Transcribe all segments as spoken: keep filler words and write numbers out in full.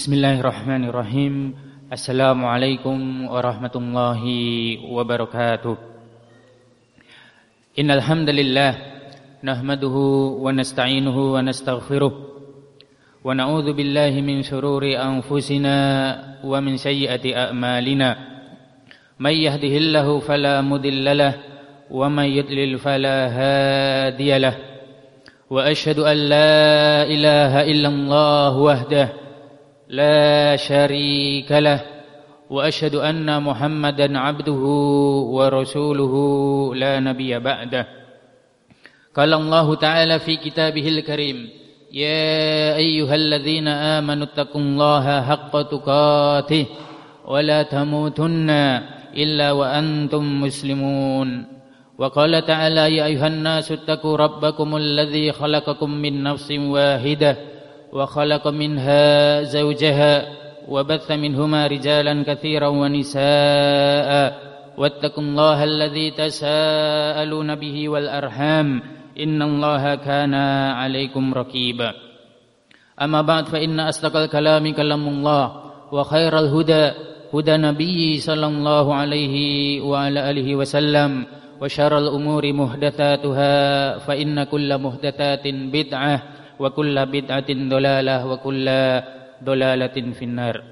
Bismillahirrahmanirrahim. Assalamualaikum warahmatullahi wabarakatuh. Innal hamdalillah nahmaduhu wa nasta'inuhu wa nastaghfiruh wa na'udzu billahi min shururi anfusina wa min sayyiati a'malina. May yahdihillahu fala mudhillalah wa may yudlil fala hadiyalah. Wa asyhadu an la ilaha illallah wahdahu لا شريك له وأشهد أن محمدا عبده ورسوله لا نبي بعده. قال الله تعالى في كتابه الكريم يا أيها الذين آمنوا اتقوا الله حق تقاته ولا تموتن إلا وأنتم مسلمون. وقال تعالى يا أيها الناس اتقوا ربكم الذي خلقكم من نفس واحدة وخلق منها زوجها وبث منهما رجالا كثيرا ونساء واتقوا الله الذي تساءلون به والأرحام إن الله كان عليكم رقيبا. أما بعد فإن أصدق الكلام كلام الله وخير الهدى هدى نبي صلى الله عليه وعلى آله وسلم وشر الأمور محدثاتها فإن كل محدثات بدعة wa kullu bid'atin dhalalah wa kullu dhalalatin finnar.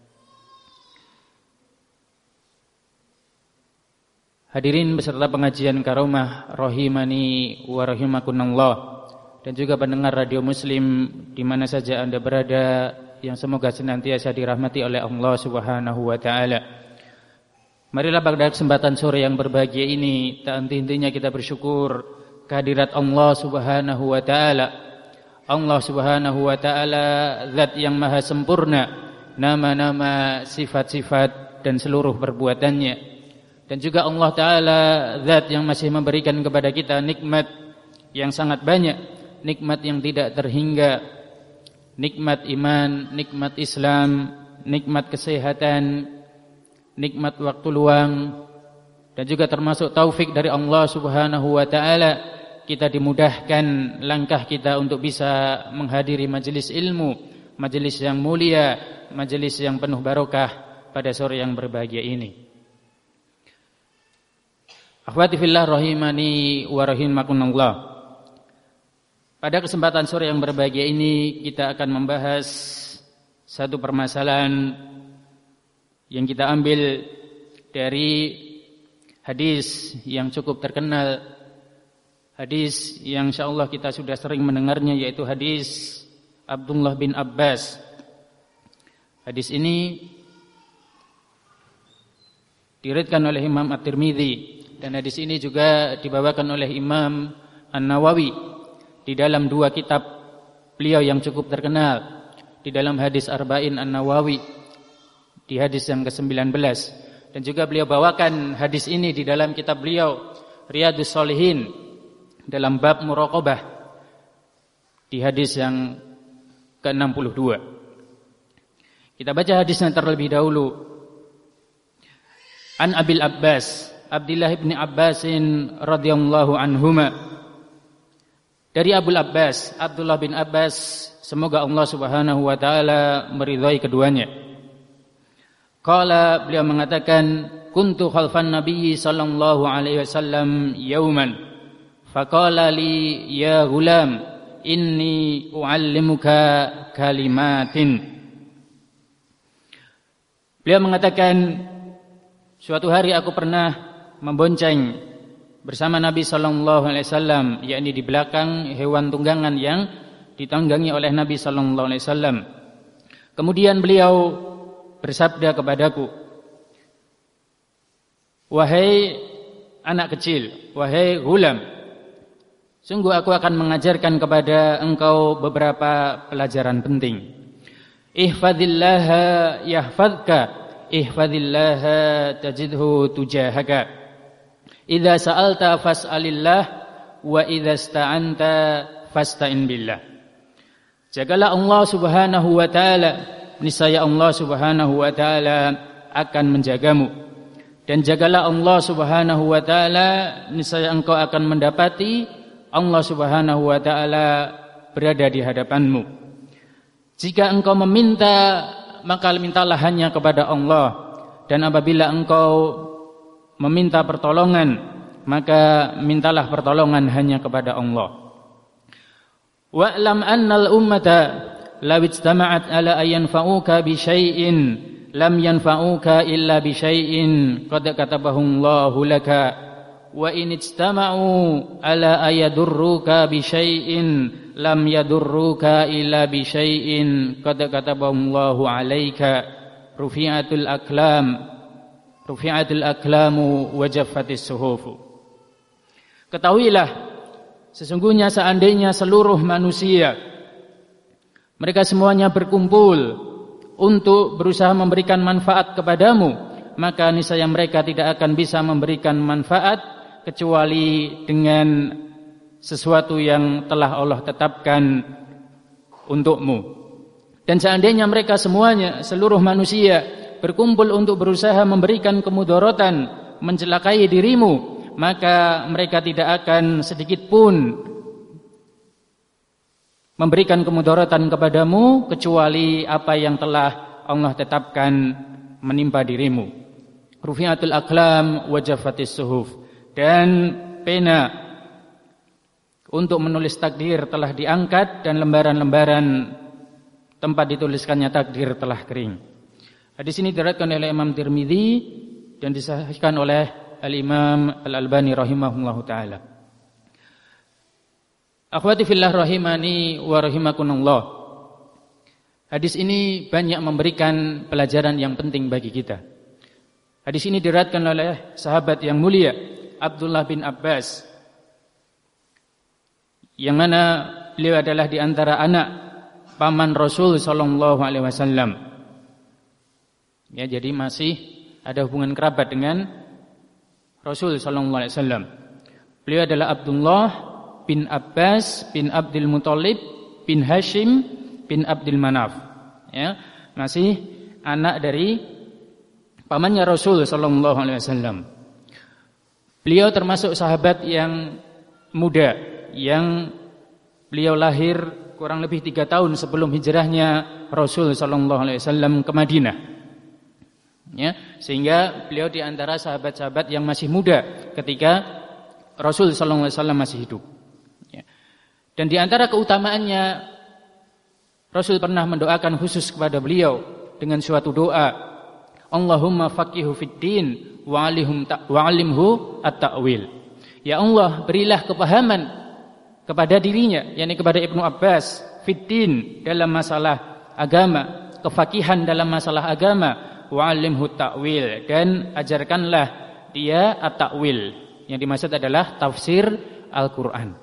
Hadirin beserta pengajian Karomah rahimani wa rahimakumullah, dan juga pendengar radio Muslim di mana saja Anda berada, yang semoga senantiasa dirahmati oleh Allah Subhanahu wa taala. Marilah pada kesempatan sore yang berbahagia ini tak henti-hentinya kita bersyukur kehadirat Allah Subhanahu wa taala. Allah Subhanahu wa ta'ala zat yang maha sempurna, nama-nama, sifat-sifat dan seluruh perbuatannya. Dan juga Allah Ta'ala zat yang masih memberikan kepada kita nikmat yang sangat banyak, nikmat yang tidak terhingga, nikmat iman, nikmat Islam, nikmat kesehatan, nikmat waktu luang, dan juga termasuk taufik dari Allah Subhanahu wa ta'ala kita dimudahkan langkah kita untuk bisa menghadiri majelis ilmu, majelis yang mulia, majelis yang penuh barokah pada sore yang berbahagia ini. Akhwati fillah rahimani wa rahimakumullah. Pada kesempatan sore yang berbahagia ini kita akan membahas satu permasalahan yang kita ambil dari hadis yang cukup terkenal, hadis yang insyaallah kita sudah sering mendengarnya, yaitu hadis Abdullah bin Abbas. Hadis ini diriwayatkan oleh Imam At-Tirmidzi, dan hadis ini juga dibawakan oleh Imam An-Nawawi di dalam dua kitab beliau yang cukup terkenal, di dalam hadis Arba'in An-Nawawi di hadis yang kesembilan belas, dan juga beliau bawakan hadis ini di dalam kitab beliau Riyadhus Shalihin dalam bab muraqabah di hadis yang ke enam puluh dua. Kita baca hadisnya terlebih dahulu. An Abil Abbas, Abdullah bin Abbas radhiyallahu anhuma. Dari Abul Abbas, Abdullah bin Abbas, semoga Allah Subhanahu wa taala meridhai keduanya. Qala, beliau mengatakan, kuntu khalfan Nabi sallallahu alaihi wasallam yauman faqala li ya ghulam inni uallimuka kalimatin. Beliau mengatakan, suatu hari aku pernah membonceng bersama Nabi sallallahu alaihi wasallam, yakni di belakang hewan tunggangan yang ditunggangi oleh Nabi sallallahu alaihi wasallam. Kemudian beliau bersabda kepadaku, wahai anak kecil, wahai ghulam, sungguh aku akan mengajarkan kepada engkau beberapa pelajaran penting. Ihfadillaha yahfadka, ihfadillaha tajidhu tujahaka. Idza sa'alta fas'alillah wa idza ista'anta fasta'in billah. Jagalah Allah Subhanahu wa taala, niscaya Allah Subhanahu wa taala akan menjagamu. Dan jagalah Allah Subhanahu wa taala, niscaya engkau akan mendapati Allah Subhanahu wa taala berada di hadapanmu. Jika engkau meminta maka mintalah hanya kepada Allah. Dan apabila engkau meminta pertolongan, maka mintalah pertolongan hanya kepada Allah. Wa'lam annal ummata law ijtama'at ala ayanfa'uka bi syai'in lam yanfa'uka illa bi syai'in qad katabahu Allahu laka wa in ijtama'u ala ayadurruka bi syai'in lam yadurruka illa bi syai'in qad katabahu Allahu 'alaika rufi'atul aklam rufi'atul aklamu wa jaffatis suhuf. Ketahuilah sesungguhnya seandainya seluruh manusia mereka semuanya berkumpul untuk berusaha memberikan manfaat kepadamu, maka niscaya mereka tidak akan bisa memberikan manfaat kecuali dengan sesuatu yang telah Allah tetapkan untukmu. Dan seandainya mereka semuanya, seluruh manusia berkumpul untuk berusaha memberikan kemudaratan, mencelakai dirimu, maka mereka tidak akan sedikit pun memberikan kemudaratan kepadamu kecuali apa yang telah Allah tetapkan menimpa dirimu. Rufi'atul aklam wa jaffatis suhuf. Dan pena untuk menulis takdir telah diangkat dan lembaran-lembaran tempat dituliskannya takdir telah kering. Hadis ini diriwayatkan oleh Imam Tirmidzi dan disahihkan oleh Al-Imam Al-Albani rahimahullahu taala. Akhwati fillah rahimani wa rahimakumullah. Hadis ini banyak memberikan pelajaran yang penting bagi kita. Hadis ini diriwayatkan oleh sahabat yang mulia Abdullah bin Abbas, yang mana beliau adalah di antara anak paman Rasul sallallahu alaihi wasallam. Ya, jadi masih ada hubungan kerabat dengan Rasul sallallahu alaihi wasallam. Beliau adalah Abdullah bin Abbas bin Abdul Muthalib bin Hashim bin Abdul Manaf. Ya, masih anak dari pamannya Rasul sallallahu alaihi wasallam. Beliau termasuk sahabat yang muda yang beliau lahir kurang lebih tiga tahun sebelum hijrahnya Rasul sallallahu alaihi wasallam ke Madinah. Ya, sehingga beliau di antara sahabat-sahabat yang masih muda ketika Rasul sallallahu alaihi wasallam masih hidup. Ya. Dan di antara keutamaannya, Rasul pernah mendoakan khusus kepada beliau dengan suatu doa, Allahumma faqihu fid din wa alimhu at-ta'wil. Ya Allah, berilah kepahaman kepada dirinya, yakni kepada Ibnu Abbas, fiddin dalam masalah agama, kefakihan dalam masalah agama, wa'alimhu ta'wil, dan ajarkanlah dia at-ta'wil. Yang dimaksud adalah tafsir Al-Qur'an.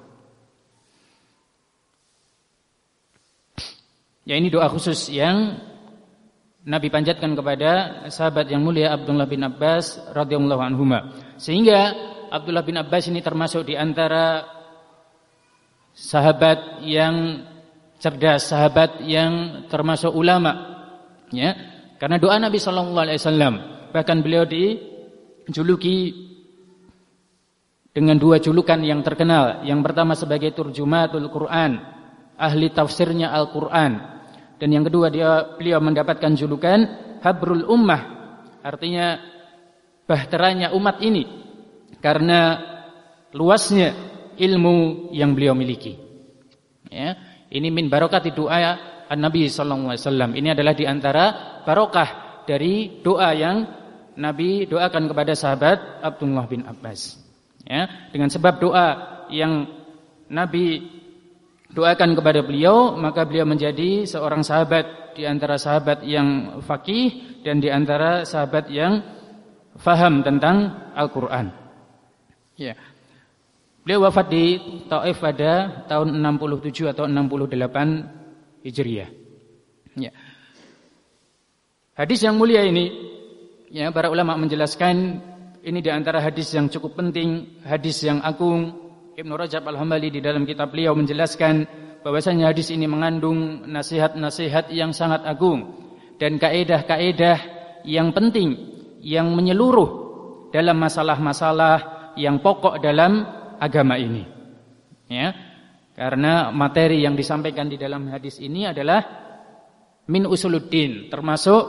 Ya, ini doa khusus yang Nabi panjatkan kepada sahabat yang mulia Abdullah bin Abbas radhiyallahu anhuma. Sehingga Abdullah bin Abbas ini termasuk di antara sahabat yang cerdas, sahabat yang termasuk ulama, ya, karena doa Nabi Shallallahu Alaihi Wasallam. Bahkan beliau dijuluki dengan dua julukan yang terkenal. Yang pertama sebagai turjumatul Quran, ahli tafsirnya Al Quran, dan yang kedua dia beliau mendapatkan julukan Habrul Ummah, artinya bahteranya umat ini karena luasnya ilmu yang beliau miliki. Ya, ini min barokati doa Nabi sallallahu alaihi wasallam. Ini adalah di antara barokah dari doa yang Nabi doakan kepada sahabat Abdullah bin Abbas. Ya, dengan sebab doa yang Nabi doakan kepada beliau, maka beliau menjadi seorang sahabat di antara sahabat yang faqih dan di antara sahabat yang faham tentang Al-Qur'an. Ya. Beliau wafat di Taif pada tahun enam puluh tujuh atau enam puluh delapan Hijriah. Ya. Hadis yang mulia ini, ya, para ulama menjelaskan ini di antara hadis yang cukup penting, hadis yang agung. Ibnu Rajab Al-Hambali di dalam kitab beliau menjelaskan bahwasanya hadis ini mengandung nasihat-nasihat yang sangat agung dan kaedah-kaedah yang penting yang menyeluruh dalam masalah-masalah yang pokok dalam agama ini, ya, karena materi yang disampaikan di dalam hadis ini adalah min usuluddin, termasuk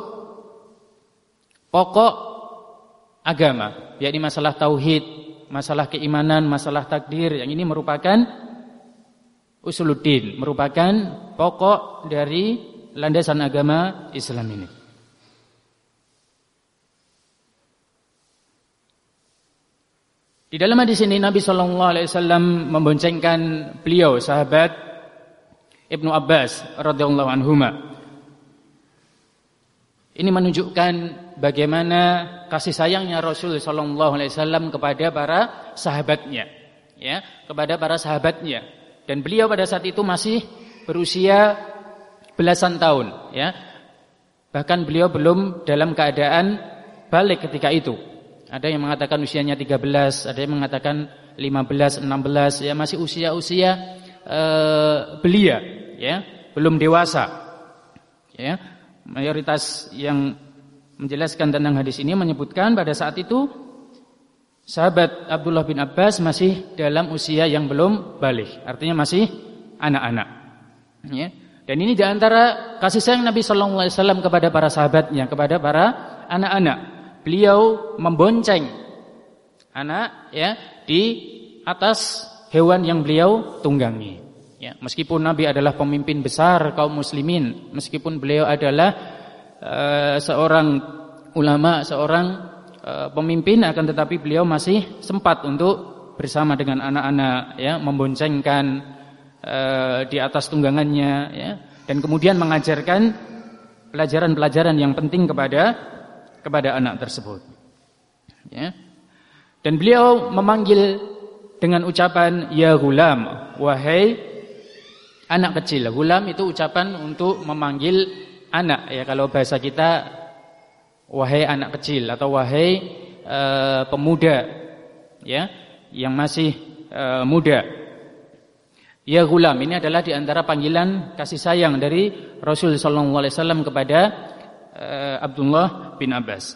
pokok agama, yakni masalah tauhid, masalah keimanan, masalah takdir. Yang ini merupakan usuluddin, merupakan pokok dari landasan agama Islam ini. Di dalam hadis ini Nabi shallallahu alaihi wasallam memboncengkan beliau sahabat Ibnu Abbas radhiyallahu anhuma. Ini menunjukkan bagaimana kasih sayangnya Rasul shallallahu alaihi wasallam kepada para sahabatnya, ya, kepada para sahabatnya. Dan beliau pada saat itu masih berusia belasan tahun, ya. Bahkan beliau belum dalam keadaan balik ketika itu. Ada yang mengatakan usianya tiga belas, ada yang mengatakan lima belas, enam belas, ya, masih usia-usia uh, belia, ya, belum dewasa. Ya. Mayoritas yang menjelaskan tentang hadis ini menyebutkan pada saat itu sahabat Abdullah bin Abbas masih dalam usia yang belum baligh, artinya masih anak-anak. Ya. Dan ini diantara kasih sayang Nabi Sallallahu Alaihi Wasallam kepada para sahabatnya, kepada para anak-anak. Beliau membonceng anak, ya, di atas hewan yang beliau tunggangi. Ya, meskipun Nabi adalah pemimpin besar kaum muslimin, meskipun beliau adalah uh, seorang ulama, seorang uh, pemimpin, akan tetapi beliau masih sempat untuk bersama dengan anak-anak, ya, memboncengkan uh, di atas tunggangannya, ya, dan kemudian mengajarkan pelajaran-pelajaran yang penting kepada kepada anak tersebut, ya. Dan beliau memanggil dengan ucapan ya gulam, wahai anak kecil. Gulam itu ucapan untuk memanggil anak, ya, kalau bahasa kita wahai anak kecil atau wahai uh, pemuda, ya, yang masih uh, muda. Ya gulam ini adalah diantara panggilan kasih sayang dari Rasul sallallahu alaihi wasallam kepada Abdullah bin Abbas.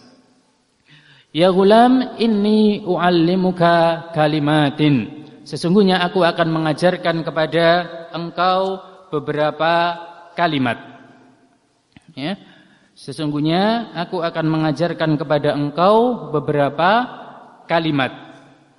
Ya gulam, inni uallimuka kalimatin. Sesungguhnya aku akan mengajarkan kepada engkau beberapa kalimat. Ya. Sesungguhnya aku akan mengajarkan kepada engkau beberapa kalimat.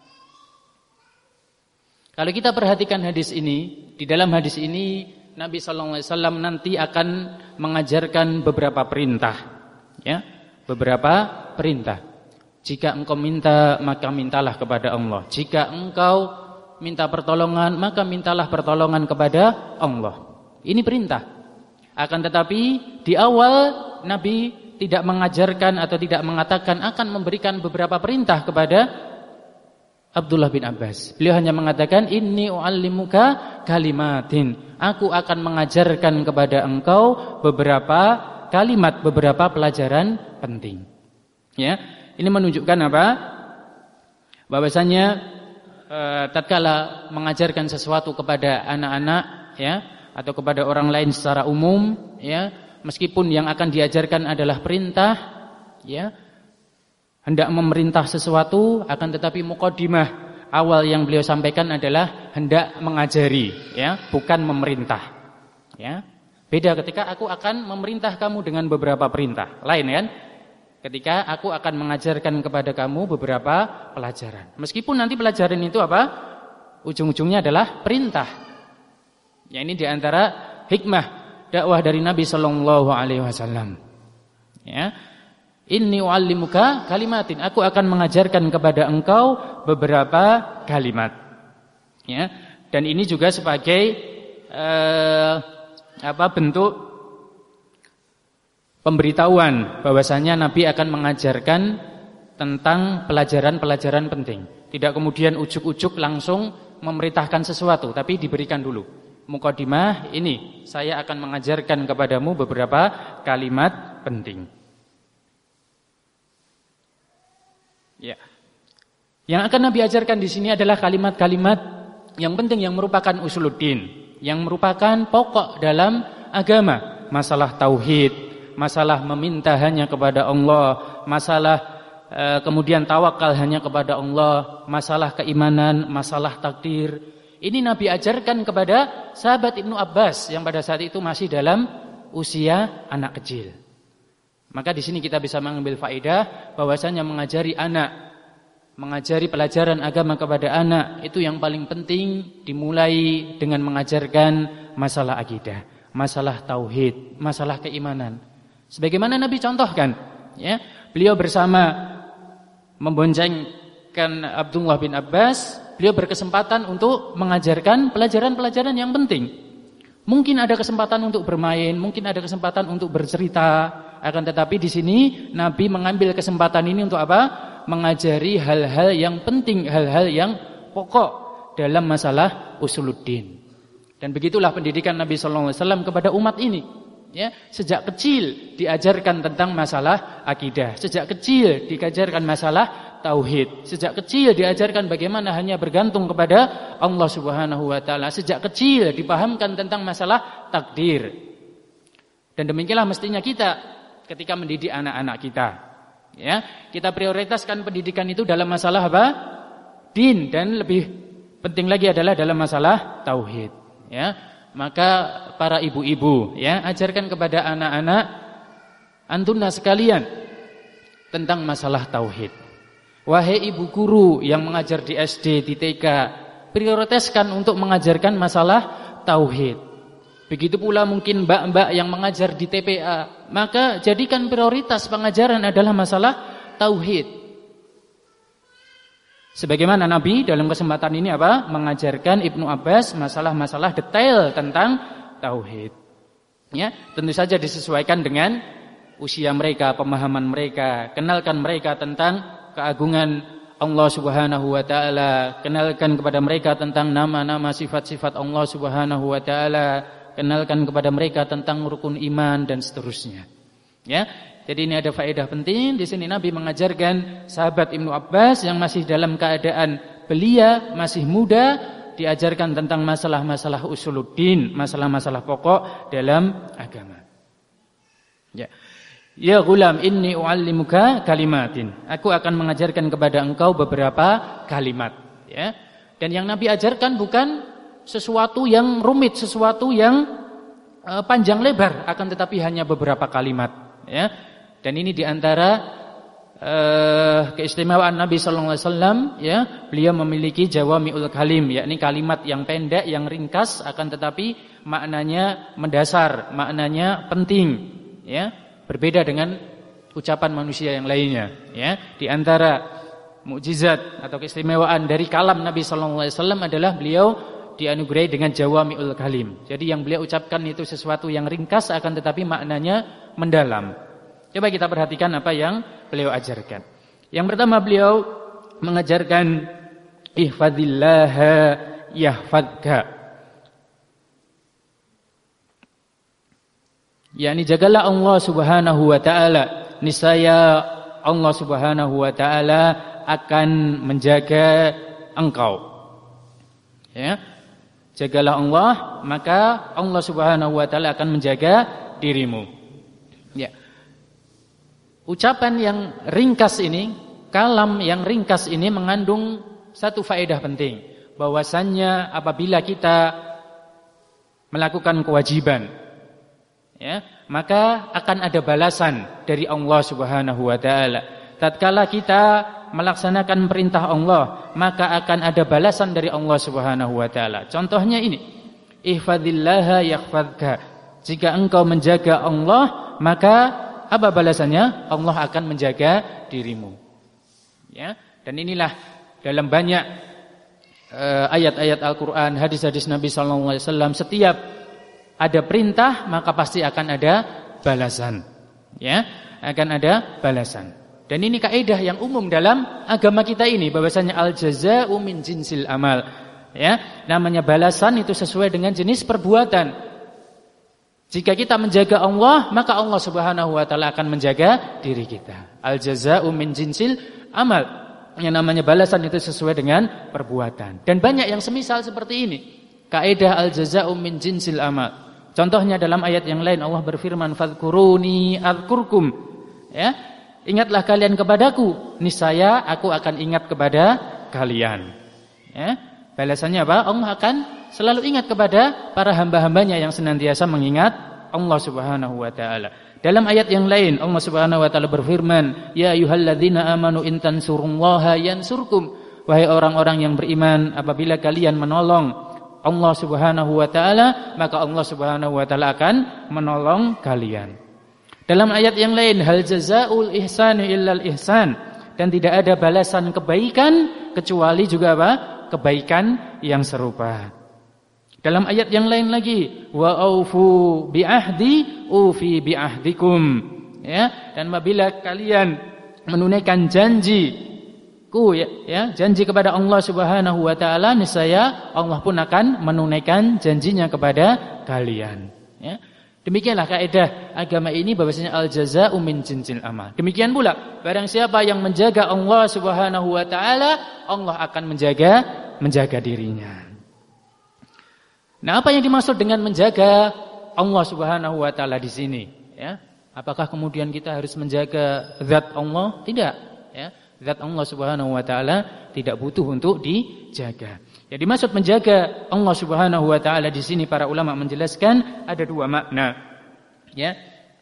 Kalau kita perhatikan hadis ini, di dalam hadis ini Nabi sallallahu alaihi wasallam nanti akan mengajarkan beberapa perintah, ya, beberapa perintah. Jika engkau minta, maka mintalah kepada Allah. Jika engkau minta pertolongan, maka mintalah pertolongan kepada Allah. Ini perintah. Akan tetapi di awal Nabi tidak mengajarkan atau tidak mengatakan akan memberikan beberapa perintah kepada Abdullah bin Abbas. Beliau hanya mengatakan inni uallimuka kalimatin. Aku akan mengajarkan kepada engkau beberapa kalimat, beberapa pelajaran penting. Ya, ini menunjukkan apa? Bahwasanya e, tatkala mengajarkan sesuatu kepada anak-anak, ya, atau kepada orang lain secara umum, ya, meskipun yang akan diajarkan adalah perintah, ya, hendak memerintah sesuatu, akan tetapi muqaddimah awal yang beliau sampaikan adalah hendak mengajari, ya, bukan memerintah. Ya. Beda ketika aku akan memerintah kamu dengan beberapa perintah. Lain kan? Ketika aku akan mengajarkan kepada kamu beberapa pelajaran. Meskipun nanti pelajaran itu apa? Ujung-ujungnya adalah perintah. Ya, ini diantara hikmah dakwah dari Nabi Sallallahu Alaihi Wasallam. Ya. Inni uallimuka kalimatin. Aku akan mengajarkan kepada engkau beberapa kalimat. Ya. Dan ini juga sebagai eh, apa bentuk pemberitahuan bahwasanya Nabi akan mengajarkan tentang pelajaran-pelajaran penting. Tidak kemudian ujuk-ujuk langsung memerintahkan sesuatu, tapi diberikan dulu muqaddimah, ini saya akan mengajarkan kepadamu beberapa kalimat penting. Ya. Yang akan Nabi ajarkan di sini adalah kalimat-kalimat yang penting yang merupakan usuluddin, yang merupakan pokok dalam agama, masalah tauhid, masalah meminta hanya kepada Allah, masalah e, kemudian tawakal hanya kepada Allah, masalah keimanan, masalah takdir. Ini Nabi ajarkan kepada sahabat Ibnu Abbas yang pada saat itu masih dalam usia anak kecil. Maka di sini kita bisa mengambil faedah bahwasanya mengajari anak, mengajari pelajaran agama kepada anak itu yang paling penting dimulai dengan mengajarkan masalah akidah, masalah tauhid, masalah keimanan. Sebagaimana Nabi contohkan, ya, beliau bersama memboncengkan Abdullah bin Abbas, beliau berkesempatan untuk mengajarkan pelajaran-pelajaran yang penting. Mungkin ada kesempatan untuk bermain, mungkin ada kesempatan untuk bercerita, akan tetapi di sini Nabi mengambil kesempatan ini untuk apa? Mengajari hal-hal yang penting, hal-hal yang pokok dalam masalah usuluddin. Dan begitulah pendidikan Nabi sallallahu alaihi wasallam kepada umat ini. Ya, sejak kecil diajarkan tentang masalah akidah, sejak kecil diajarkan masalah tauhid, sejak kecil diajarkan bagaimana hanya bergantung kepada Allah Subhanahu wa taala, sejak kecil dipahamkan tentang masalah takdir. Dan demikianlah mestinya kita ketika mendidik anak-anak kita. Ya, kita prioritaskan pendidikan itu dalam masalah apa? Din, dan lebih penting lagi adalah dalam masalah tauhid. Ya, maka para ibu-ibu, ya, ajarkan kepada anak-anak antuna sekalian tentang masalah tauhid. Wahai ibu guru yang mengajar di S D, di T K, prioritaskan untuk mengajarkan masalah tauhid. Begitu pula mungkin mbak-mbak yang mengajar di T P A, maka jadikan prioritas pengajaran adalah masalah tauhid. Sebagaimana Nabi dalam kesempatan ini apa? Mengajarkan Ibnu Abbas masalah-masalah detail tentang tauhid. Ya, tentu saja disesuaikan dengan usia mereka, pemahaman mereka. Kenalkan mereka tentang keagungan Allah Subhanahu wa taala, kenalkan kepada mereka tentang nama-nama sifat-sifat Allah Subhanahu wa taala, kenalkan kepada mereka tentang rukun iman dan seterusnya. Ya. Jadi ini ada faedah penting. Di sini Nabi mengajarkan sahabat Ibnu Abbas yang masih dalam keadaan belia, masih muda, diajarkan tentang masalah-masalah usuluddin, masalah-masalah pokok dalam agama. Ya. Ya gulam inni uallimuka kalimatin. Aku akan mengajarkan kepada engkau beberapa kalimat, ya. Dan yang Nabi ajarkan bukan sesuatu yang rumit, sesuatu yang uh, panjang lebar, akan tetapi hanya beberapa kalimat, ya. Dan ini diantara uh, keistimewaan Nabi sallallahu alaihi wasallam, ya. Beliau memiliki jawami'ul kalim, yakni kalimat yang pendek, yang ringkas, akan tetapi maknanya mendasar, maknanya penting, ya. Berbeda dengan ucapan manusia yang lainnya, ya. Di antara mukjizat atau keistimewaan dari kalam Nabi sallallahu alaihi wasallam adalah beliau dianugerahi dengan jawami'ul kalim. Jadi yang beliau ucapkan itu sesuatu yang ringkas akan tetapi maknanya mendalam. Coba kita perhatikan apa yang beliau ajarkan. Yang pertama beliau mengajarkan ihfazillaha yahfadzka. yakni jagalah Allah Subhanahu wa taala, niscaya Allah Subhanahu wa taala akan menjaga engkau. Ya. Jagalah Allah, maka Allah Subhanahu wa taala akan menjaga dirimu. Ya. Ucapan yang ringkas ini, kalam yang ringkas ini mengandung satu faedah penting, bahwasannya apabila kita melakukan kewajiban, ya, maka akan ada balasan dari Allah Subhanahu wa taala. Tatkala kita melaksanakan perintah Allah, maka akan ada balasan dari Allah Subhanahu wa taala. Contohnya ini, ihfazillaha yahfadzka. Jika engkau menjaga Allah, maka apa balasannya? Allah akan menjaga dirimu. Ya, dan inilah dalam banyak uh, ayat-ayat Al-Qur'an, hadis-hadis Nabi sallallahu alaihi wasallam, setiap ada perintah maka pasti akan ada balasan. Ya, akan ada balasan. Dan ini kaidah yang umum dalam agama kita ini, bahwasanya al-jazaa'u min jinsil amal. Ya, namanya balasan itu sesuai dengan jenis perbuatan. Jika kita menjaga Allah, maka Allah Subhanahu wa taala akan menjaga diri kita. Al-jazaa'u min jinsil amal. Yang namanya balasan itu sesuai dengan perbuatan. Dan banyak yang semisal seperti ini. Kaidah al-jazaa'u min jinsil amal. Contohnya dalam ayat yang lain Allah berfirman, "Fadhkuruni adzkurkum." Ya. Ingatlah kalian kepadaku, niscaya aku akan ingat kepada kalian. Ya, balasannya apa? Allah akan selalu ingat kepada para hamba-hambanya yang senantiasa mengingat Allah Subhanahu wa taala. Dalam ayat yang lain Allah Subhanahu wa taala berfirman, "Ya ayyuhalladzina amanu in tansurullaha yansurkum." Wahai orang-orang yang beriman, apabila kalian menolong Allah Subhanahu wa taala, maka Allah Subhanahu wa taala akan menolong kalian. Dalam ayat yang lain, hal jazaa'ul ihsani illal ihsan, dan tidak ada balasan kebaikan kecuali juga apa? Kebaikan yang serupa. Dalam ayat yang lain lagi, wa aufu bi ahdi ufi bi ahdikum, ya, dan apabila kalian menunaikan janji ku ya, ya janji kepada Allah Subhanahu wa taala, niscaya Allah pun akan menunaikan janjinya kepada kalian, ya. Demikianlah kaidah agama ini, bahwasanya al jazaa'u min jinsil amal. Demikian pula barang siapa yang menjaga Allah Subhanahu wa taala, Allah akan menjaga menjaga dirinya. Nah, apa yang dimaksud dengan menjaga Allah Subhanahu wa taala di sini, ya? Apakah kemudian kita harus menjaga zat Allah? Tidak, ya. Zat Allah Subhanahu wa taala tidak butuh untuk dijaga. Yang dimaksud menjaga Allah Subhanahu wa taala di sini, para ulama menjelaskan ada dua makna. Ya.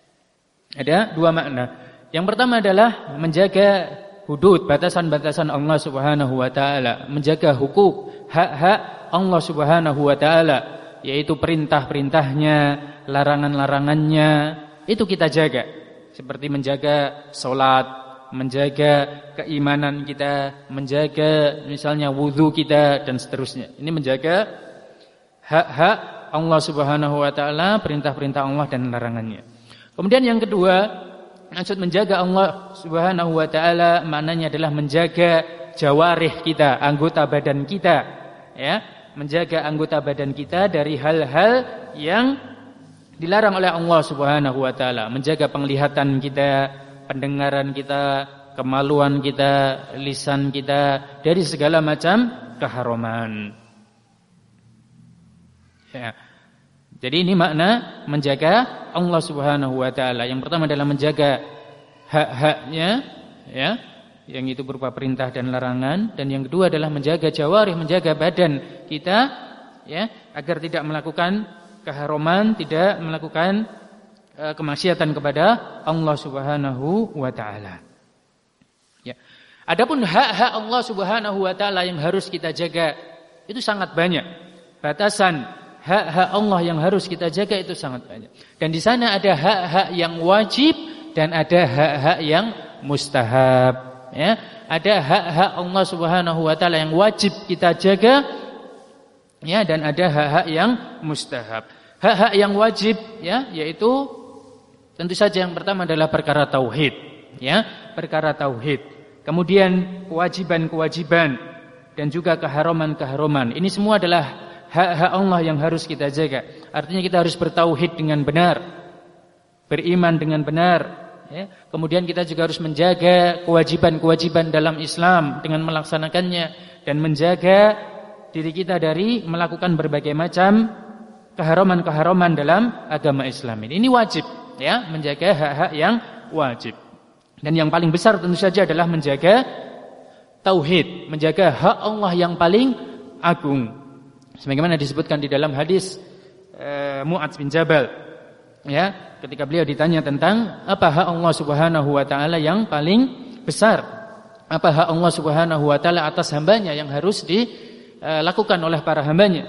Ada dua makna. Yang pertama adalah menjaga hudud, batasan-batasan Allah Subhanahu wa taala, menjaga hukuk, hak-hak Allah Subhanahu wa taala, yaitu perintah-perintahnya, larangan-larangannya, itu kita jaga. Seperti menjaga salat, menjaga keimanan kita, menjaga misalnya wudu kita dan seterusnya. Ini menjaga hak-hak Allah Subhanahu wa taala, perintah-perintah Allah dan larangannya. Kemudian yang kedua, maksud menjaga Allah Subhanahu wa taala maknanya adalah menjaga jawarih kita, anggota badan kita, ya, menjaga anggota badan kita dari hal-hal yang dilarang oleh Allah Subhanahu wa taala, menjaga penglihatan kita, pendengaran kita, kemaluan kita, lisan kita dari segala macam keharaman. Ya. Jadi ini makna menjaga Allah Subhanahu wa taala. Yang pertama adalah menjaga hak-haknya, ya, yang itu berupa perintah dan larangan, dan yang kedua adalah menjaga jawarih, menjaga badan kita, ya, agar tidak melakukan keharaman, tidak melakukan kemaksiatan kepada Allah Subhanahu wa taala. Ya. Adapun hak-hak Allah Subhanahu wa taala yang harus kita jaga itu sangat banyak. Batasan hak-hak Allah yang harus kita jaga itu sangat banyak. Dan di sana ada hak-hak yang wajib dan ada hak-hak yang mustahab, ya. Ada hak-hak Allah Subhanahu wa taala yang wajib kita jaga, ya, dan ada hak-hak yang mustahab. Hak-hak yang wajib, ya, yaitu tentu saja yang pertama adalah perkara tauhid, ya, perkara tauhid. Kemudian kewajiban-kewajiban dan juga keharaman-keharaman. Ini semua adalah hak-hak Allah yang harus kita jaga. Artinya kita harus bertauhid dengan benar, beriman dengan benar, ya. Kemudian kita juga harus menjaga kewajiban-kewajiban dalam Islam dengan melaksanakannya, dan menjaga diri kita dari melakukan berbagai macam keharaman-keharaman dalam agama Islam ini. Ini wajib, ya, menjaga hak-hak yang wajib. Dan yang paling besar tentu saja adalah menjaga tauhid, menjaga hak Allah yang paling agung. Sebagaimana disebutkan di dalam hadis uh, Mu'adz bin Jabal, ya, ketika beliau ditanya tentang apa hak Allah Subhanahu wa taala yang paling besar, apa hak Allah Subhanahu wa taala atas hambanya yang harus dilakukan oleh para hambanya.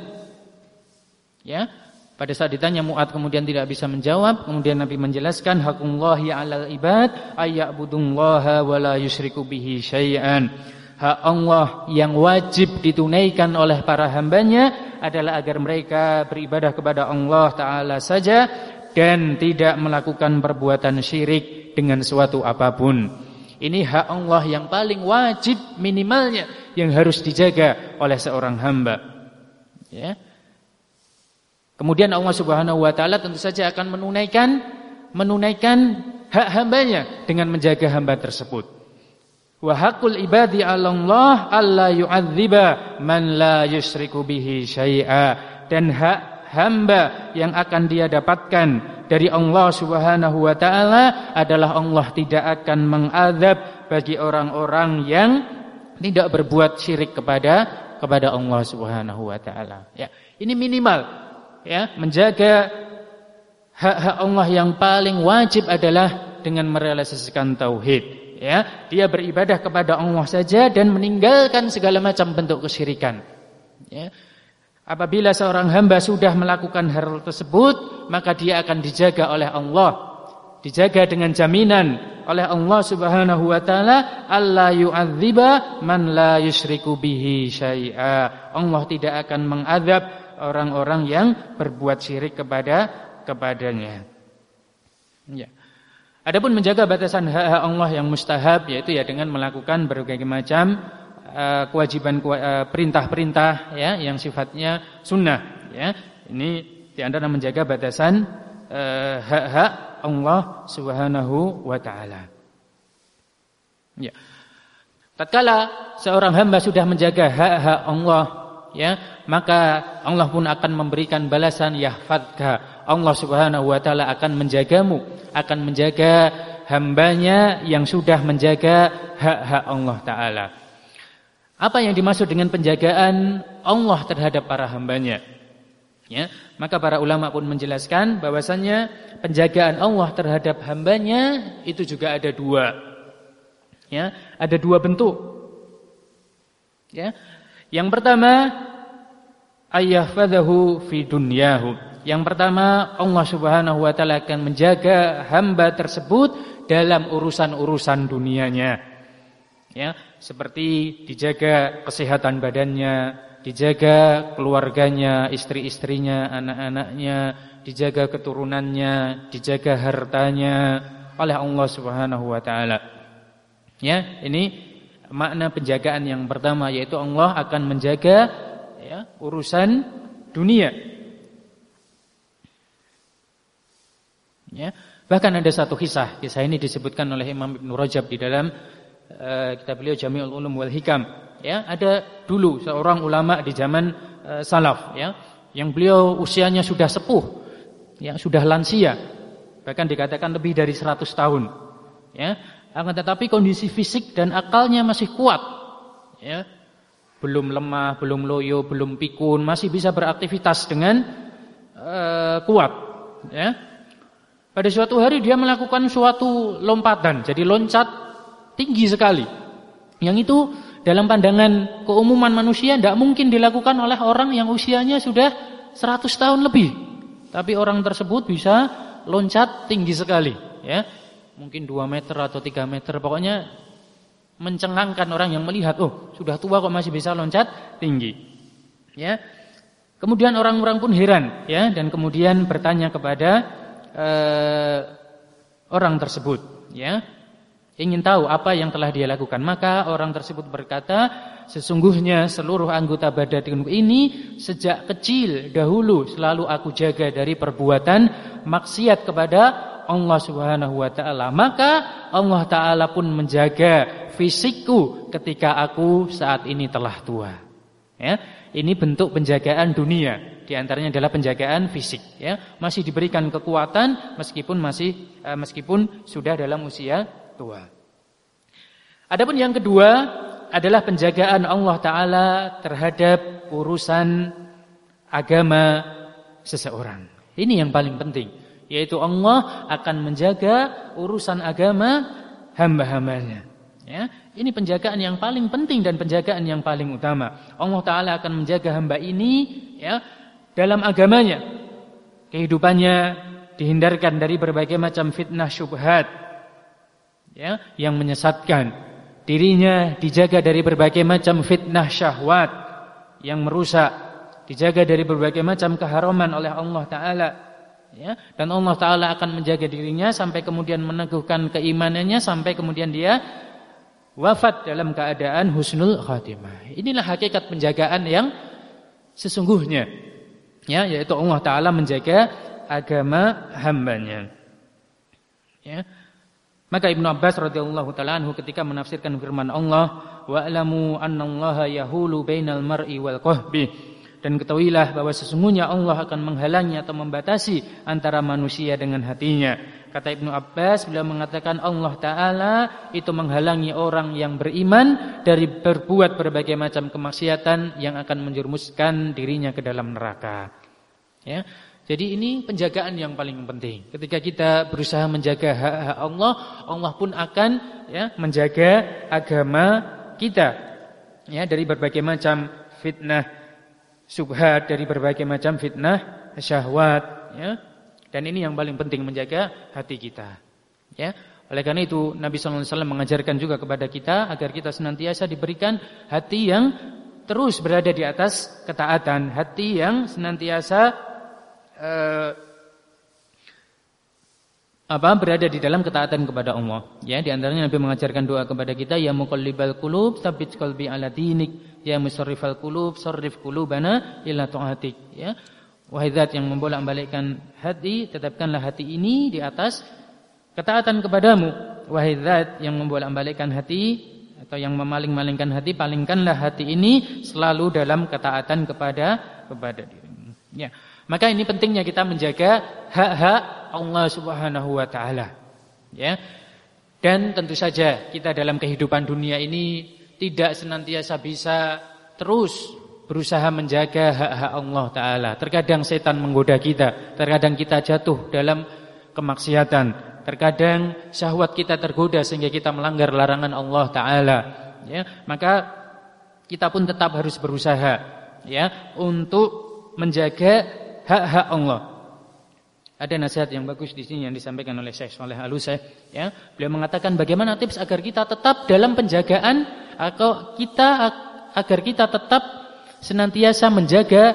Ya, pada saat ditanya Mu'adz kemudian tidak bisa menjawab, kemudian Nabi menjelaskan haqullahi 'alal ibad ayya'budullaha wa la yusyriku bihi syai'an. Hak Allah yang wajib ditunaikan oleh para hambanya adalah agar mereka beribadah kepada Allah Ta'ala saja dan tidak melakukan perbuatan syirik dengan suatu apapun. Ini hak Allah yang paling wajib minimalnya yang harus dijaga oleh seorang hamba, ya. Kemudian Allah Subhanahu wa taala tentu saja akan menunaikan menunaikan hak hambanya dengan menjaga hamba tersebut. Wa haqqul ibadi 'ala Allah alla yu'adziba man la yusyriku bihi syai'a. Dan hak hamba yang akan dia dapatkan dari Allah Subhanahu wa taala adalah Allah tidak akan mengazab bagi orang-orang yang tidak berbuat syirik kepada kepada Allah Subhanahu wa taala. Ya, ini minimal, ya, menjaga hak-hak Allah yang paling wajib adalah dengan merealisasikan tauhid. Ya, dia beribadah kepada Allah saja dan meninggalkan segala macam bentuk kesyirikan. Ya. Apabila seorang hamba sudah melakukan hal tersebut, maka dia akan dijaga oleh Allah. Dijaga dengan jaminan oleh Allah Subhanahu wa taala, alla yu'adziba man la yusyriku bihi syai'a. Allah tidak akan mengazab orang-orang yang berbuat syirik kepada kepadanya. Ya. Adapun menjaga batasan hak-hak Allah yang mustahab, yaitu ya dengan melakukan berbagai macam uh, kewajiban uh, perintah-perintah ya yang sifatnya sunnah ya. Ini di antara menjaga batasan uh, hak-hak Allah Subhanahu wa taala. Ya. Tatkala seorang hamba sudah menjaga hak-hak Allah ya, maka Allah pun akan memberikan balasan yahfadzka. Allah Subhanahu wa taala akan menjagamu, akan menjaga hambanya yang sudah menjaga hak-hak Allah taala. Apa yang dimaksud dengan penjagaan Allah terhadap para hambanya? Ya, maka para ulama pun menjelaskan bahwasannya penjagaan Allah terhadap hambanya itu juga ada dua. Ya, ada dua bentuk. Ya. Yang pertama, ayyahfadzahu fi dunyahu. Yang pertama, Allah Subhanahu wa taala akan menjaga hamba tersebut dalam urusan-urusan dunianya. Ya, seperti dijaga kesehatan badannya, dijaga keluarganya, istri-istrinya, anak-anaknya, dijaga keturunannya, dijaga hartanya oleh Allah Subhanahu wa taala. Ya, ini makna penjagaan yang pertama, yaitu Allah akan menjaga ya, urusan dunia. Ya, bahkan ada satu kisah, kisah ini disebutkan oleh Imam Ibnu Rajab di dalam uh, kitab beliau Jami'ul Ulum wal Hikam. Ya, ada dulu seorang ulama di zaman uh, salaf, ya, yang beliau usianya sudah sepuh, yang sudah lansia, bahkan dikatakan lebih dari seratus tahun. Ya, akan tetapi kondisi fisik dan akalnya masih kuat. Ya, belum lemah, belum loyo, belum pikun, masih bisa beraktivitas dengan uh, kuat. Ya. Pada suatu hari dia melakukan suatu lompatan, jadi loncat tinggi sekali. Yang itu dalam pandangan keumuman manusia tidak mungkin dilakukan oleh orang yang usianya sudah seratus tahun lebih. Tapi orang tersebut bisa loncat tinggi sekali, ya. Mungkin dua meter atau tiga meter, pokoknya mencengangkan orang yang melihat, oh, sudah tua kok masih bisa loncat tinggi. Ya. Kemudian orang-orang pun heran, ya, dan kemudian bertanya kepada Uh, orang tersebut, ya, ingin tahu apa yang telah dia lakukan. Maka orang tersebut berkata, sesungguhnya seluruh anggota badanku ini sejak kecil dahulu selalu aku jaga dari perbuatan maksiat kepada Allah Subhanahu wa taala. Maka Allah taala pun menjaga fisikku ketika aku saat ini telah tua. Ya, ini bentuk penjagaan dunia. Di antaranya adalah penjagaan fisik, ya, masih diberikan kekuatan meskipun masih uh, meskipun sudah dalam usia tua. Adapun yang kedua adalah penjagaan Allah taala terhadap urusan agama seseorang. Ini yang paling penting, yaitu Allah akan menjaga urusan agama hamba-hambanya. Ya, ini penjagaan yang paling penting dan penjagaan yang paling utama. Allah taala akan menjaga hamba ini, ya, dalam agamanya, kehidupannya dihindarkan dari berbagai macam fitnah syubhat, ya, yang menyesatkan. Dirinya dijaga dari berbagai macam fitnah syahwat yang merusak, dijaga dari berbagai macam keharaman oleh Allah taala, ya, dan Allah taala akan menjaga dirinya sampai kemudian meneguhkan keimanannya sampai kemudian dia wafat dalam keadaan husnul khatimah. Inilah hakikat penjagaan yang sesungguhnya. Ya, yaitu Allah taala menjaga agama hambanya. Ya. Maka Ibnu Abbas radhiyallahu taala anhu ketika menafsirkan firman Allah, wa'lamu annallaha yahulu bainal mar'i wal qahbi, dan ketahuilah bahwa sesungguhnya Allah akan menghalangi atau membatasi antara manusia dengan hatinya. Kata Ibnu Abbas, beliau mengatakan Allah taala itu menghalangi orang yang beriman dari berbuat berbagai macam kemaksiatan yang akan menjerumuskan dirinya ke dalam neraka. Ya. Jadi ini penjagaan yang paling penting. Ketika kita berusaha menjaga hak-hak Allah, Allah pun akan ya menjaga agama kita ya dari berbagai macam fitnah syubhat, dari berbagai macam fitnah syahwat ya. Dan ini yang paling penting, menjaga hati kita. Ya. Oleh karena itu Nabi sallallahu alaihi wasallam mengajarkan juga kepada kita agar kita senantiasa diberikan hati yang terus berada di atas ketaatan, hati yang senantiasa Uh, apa berada di dalam ketaatan kepada Allah. Ya, di antaranya Nabi mengajarkan doa kepada kita, ya muqallibal qulub tsabbit qalbi ala dinik, ya musarrifal qulub sarrif qulubana ila ta'atik. Ya. Wahai zat yang membolak-balikkan hati, tetapkanlah hati ini di atas ketaatan kepadamu. Wahai zat yang membolak-balikkan hati atau yang memaling-malingkan hati, palingkanlah hati ini selalu dalam ketaatan kepada kepada dirimu. Ya. Maka ini pentingnya kita menjaga hak-hak Allah Subhanahu wa taala. Ya. Dan tentu saja kita dalam kehidupan dunia ini tidak senantiasa bisa terus berusaha menjaga hak-hak Allah taala. Terkadang setan menggoda kita, terkadang kita jatuh dalam kemaksiatan, terkadang syahwat kita tergoda sehingga kita melanggar larangan Allah taala. Ya. Maka kita pun tetap harus berusaha ya untuk menjaga hak-hak Allah. Ada nasihat yang bagus di sini yang disampaikan oleh Syekh Shalih Al-Utsaimin ya. Beliau mengatakan bagaimana tips agar kita tetap dalam penjagaan atau kita agar kita tetap senantiasa menjaga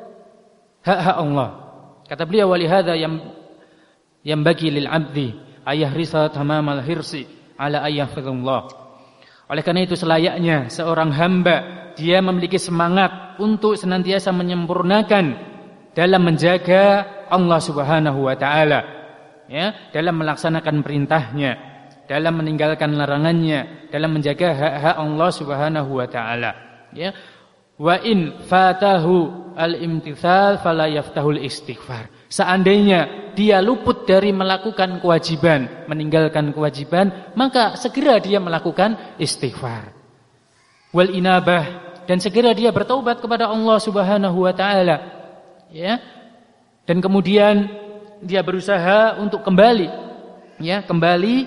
hak-hak Allah. Kata beliau, walihada yang yang bagi lil 'abdi ayah risa tamamal hirsi ala ayyahfizullah. Oleh karena itu selayaknya seorang hamba dia memiliki semangat untuk senantiasa menyempurnakan dalam menjaga Allah Subhanahu wa taala ya, dalam melaksanakan perintahnya, dalam meninggalkan larangannya, dalam menjaga hak-hak Allah Subhanahu wa taala ya. Wa in fatahu al-imtithal fala yaftahul istighfar. Seandainya dia luput dari melakukan kewajiban, meninggalkan kewajiban, maka segera dia melakukan istighfar. Wal inabah, dan segera dia bertaubat kepada Allah Subhanahu wa taala. Ya, dan kemudian dia berusaha untuk kembali, ya, kembali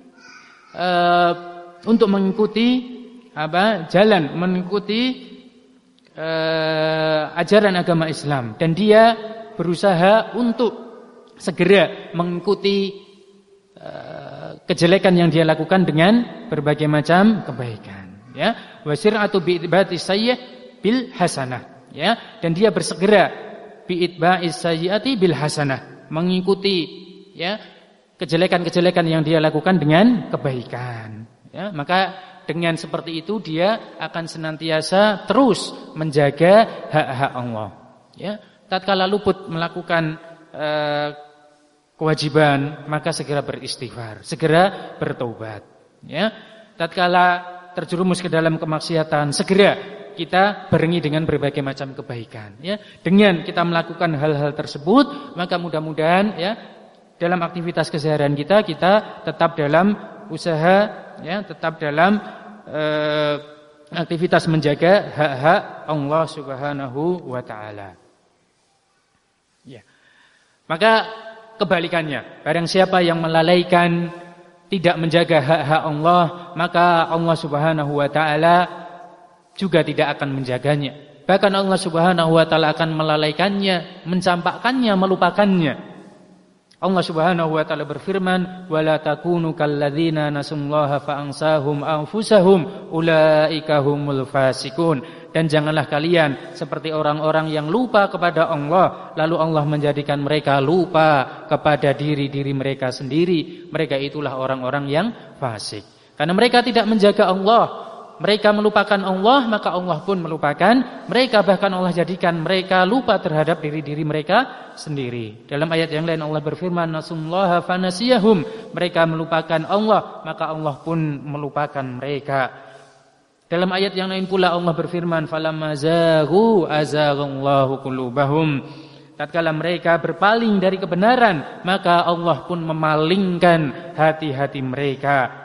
uh, untuk mengikuti apa jalan, mengikuti uh, ajaran agama Islam, dan dia berusaha untuk segera mengikuti uh, kejelekan yang dia lakukan dengan berbagai macam kebaikan. Ya, wasir'atu bi'ibati sayyi'ah bil hasanah. Ya, dan dia bersegera bi'itba'is sayyi'ati bil hasanah, mengikuti ya kejelekan-kejelekan yang dia lakukan dengan kebaikan ya. Maka dengan seperti itu dia akan senantiasa terus menjaga hak-hak Allah ya. Tatkala luput melakukan uh, kewajiban, maka segera beristighfar, segera bertaubat ya. Tatkala terjerumus ke dalam kemaksiatan, segera kita barengi dengan berbagai macam kebaikan ya. Dengan kita melakukan hal-hal tersebut, maka mudah-mudahan ya dalam aktivitas keseharian kita kita tetap dalam usaha ya, tetap dalam eh, aktivitas menjaga hak-hak Allah Subhanahu wa taala. Ya. Maka kebalikannya, barang siapa yang melalaikan, tidak menjaga hak-hak Allah, maka Allah Subhanahu wa taala juga tidak akan menjaganya. Bahkan Allah Subhanahu wa taala akan melalaikannya, mencampakkannya, melupakannya. Allah Subhanahu wa taala berfirman, "Wala takunu kalladzina nasullaha fa'ansahum anfusahum ulaika humul fasikun." Dan janganlah kalian seperti orang-orang yang lupa kepada Allah, lalu Allah menjadikan mereka lupa kepada diri-diri mereka sendiri. Mereka itulah orang-orang yang fasik. Karena mereka tidak menjaga Allah, mereka melupakan Allah, maka Allah pun melupakan mereka. Bahkan Allah jadikan mereka lupa terhadap diri-diri mereka sendiri. Dalam ayat yang lain Allah berfirman, "Nasullaha fanasiyahum." Mereka melupakan Allah, maka Allah pun melupakan mereka. Dalam ayat yang lain pula Allah berfirman, "Falamma zaghu azaghallahu qulubahum." Tatkala mereka berpaling dari kebenaran, maka Allah pun memalingkan hati-hati mereka.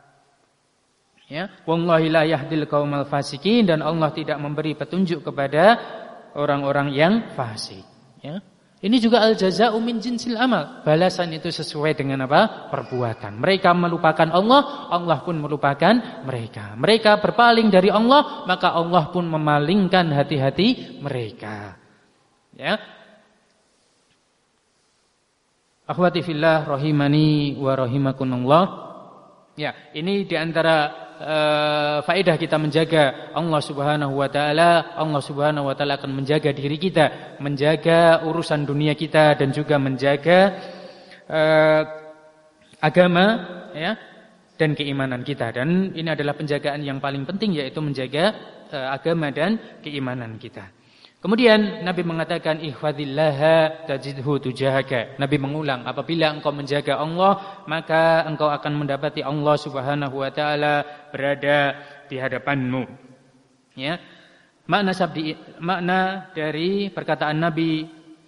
Ya, wallahi la yahdil qaumal fasikin, dan Allah tidak memberi petunjuk kepada orang-orang yang fasik. Ya. Ini juga al-jaza'u min jinsil amal. Balasan itu sesuai dengan apa? Perbuatan. Mereka melupakan Allah, Allah pun melupakan mereka. Mereka berpaling dari Allah, maka Allah pun memalingkan hati-hati mereka. Ya. Akhwati fillah rahimani wa rahimakumullah. Ya, ini di antara Uh, faedah kita menjaga Allah Subhanahu wa taala. Allah Subhanahu wa taala akan menjaga diri kita, menjaga urusan dunia kita dan juga menjaga uh, agama ya dan keimanan kita. Dan ini adalah penjagaan yang paling penting, yaitu menjaga uh, agama dan keimanan kita. Kemudian Nabi mengatakan ihfazillaha tajidhu tujahaka. Nabi mengulang, apabila engkau menjaga Allah, maka engkau akan mendapati Allah Subhanahu wa taala berada di hadapanmu. Ya. Makna sabdi makna dari perkataan Nabi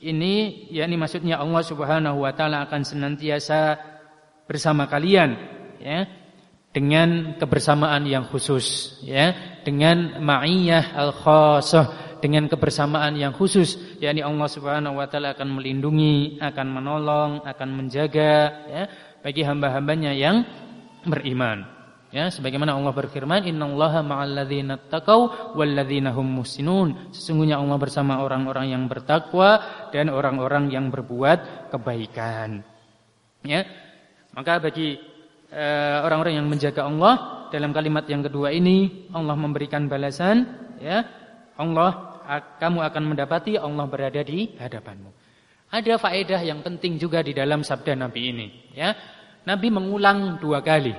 ini yakni maksudnya Allah Subhanahu wa taala akan senantiasa bersama kalian, ya, dengan kebersamaan yang khusus, ya, dengan ma'iyah al-khassah, dengan kebersamaan yang khusus, yakni Allah Subhanahu wa taala akan melindungi, akan menolong, akan menjaga, ya, bagi hamba-hambanya yang beriman. Ya, sebagaimana Allah berfirman, innallaha ma'al ladzina taqau wal ladzina hum muhsinun. Sesungguhnya Allah bersama orang-orang yang bertakwa dan orang-orang yang berbuat kebaikan. Ya. Maka bagi uh, orang-orang yang menjaga Allah, dalam kalimat yang kedua ini Allah memberikan balasan, ya. Allah, kamu akan mendapati Allah berada di hadapanmu. Ada faedah yang penting juga di dalam sabda Nabi ini, ya. Nabi mengulang dua kali,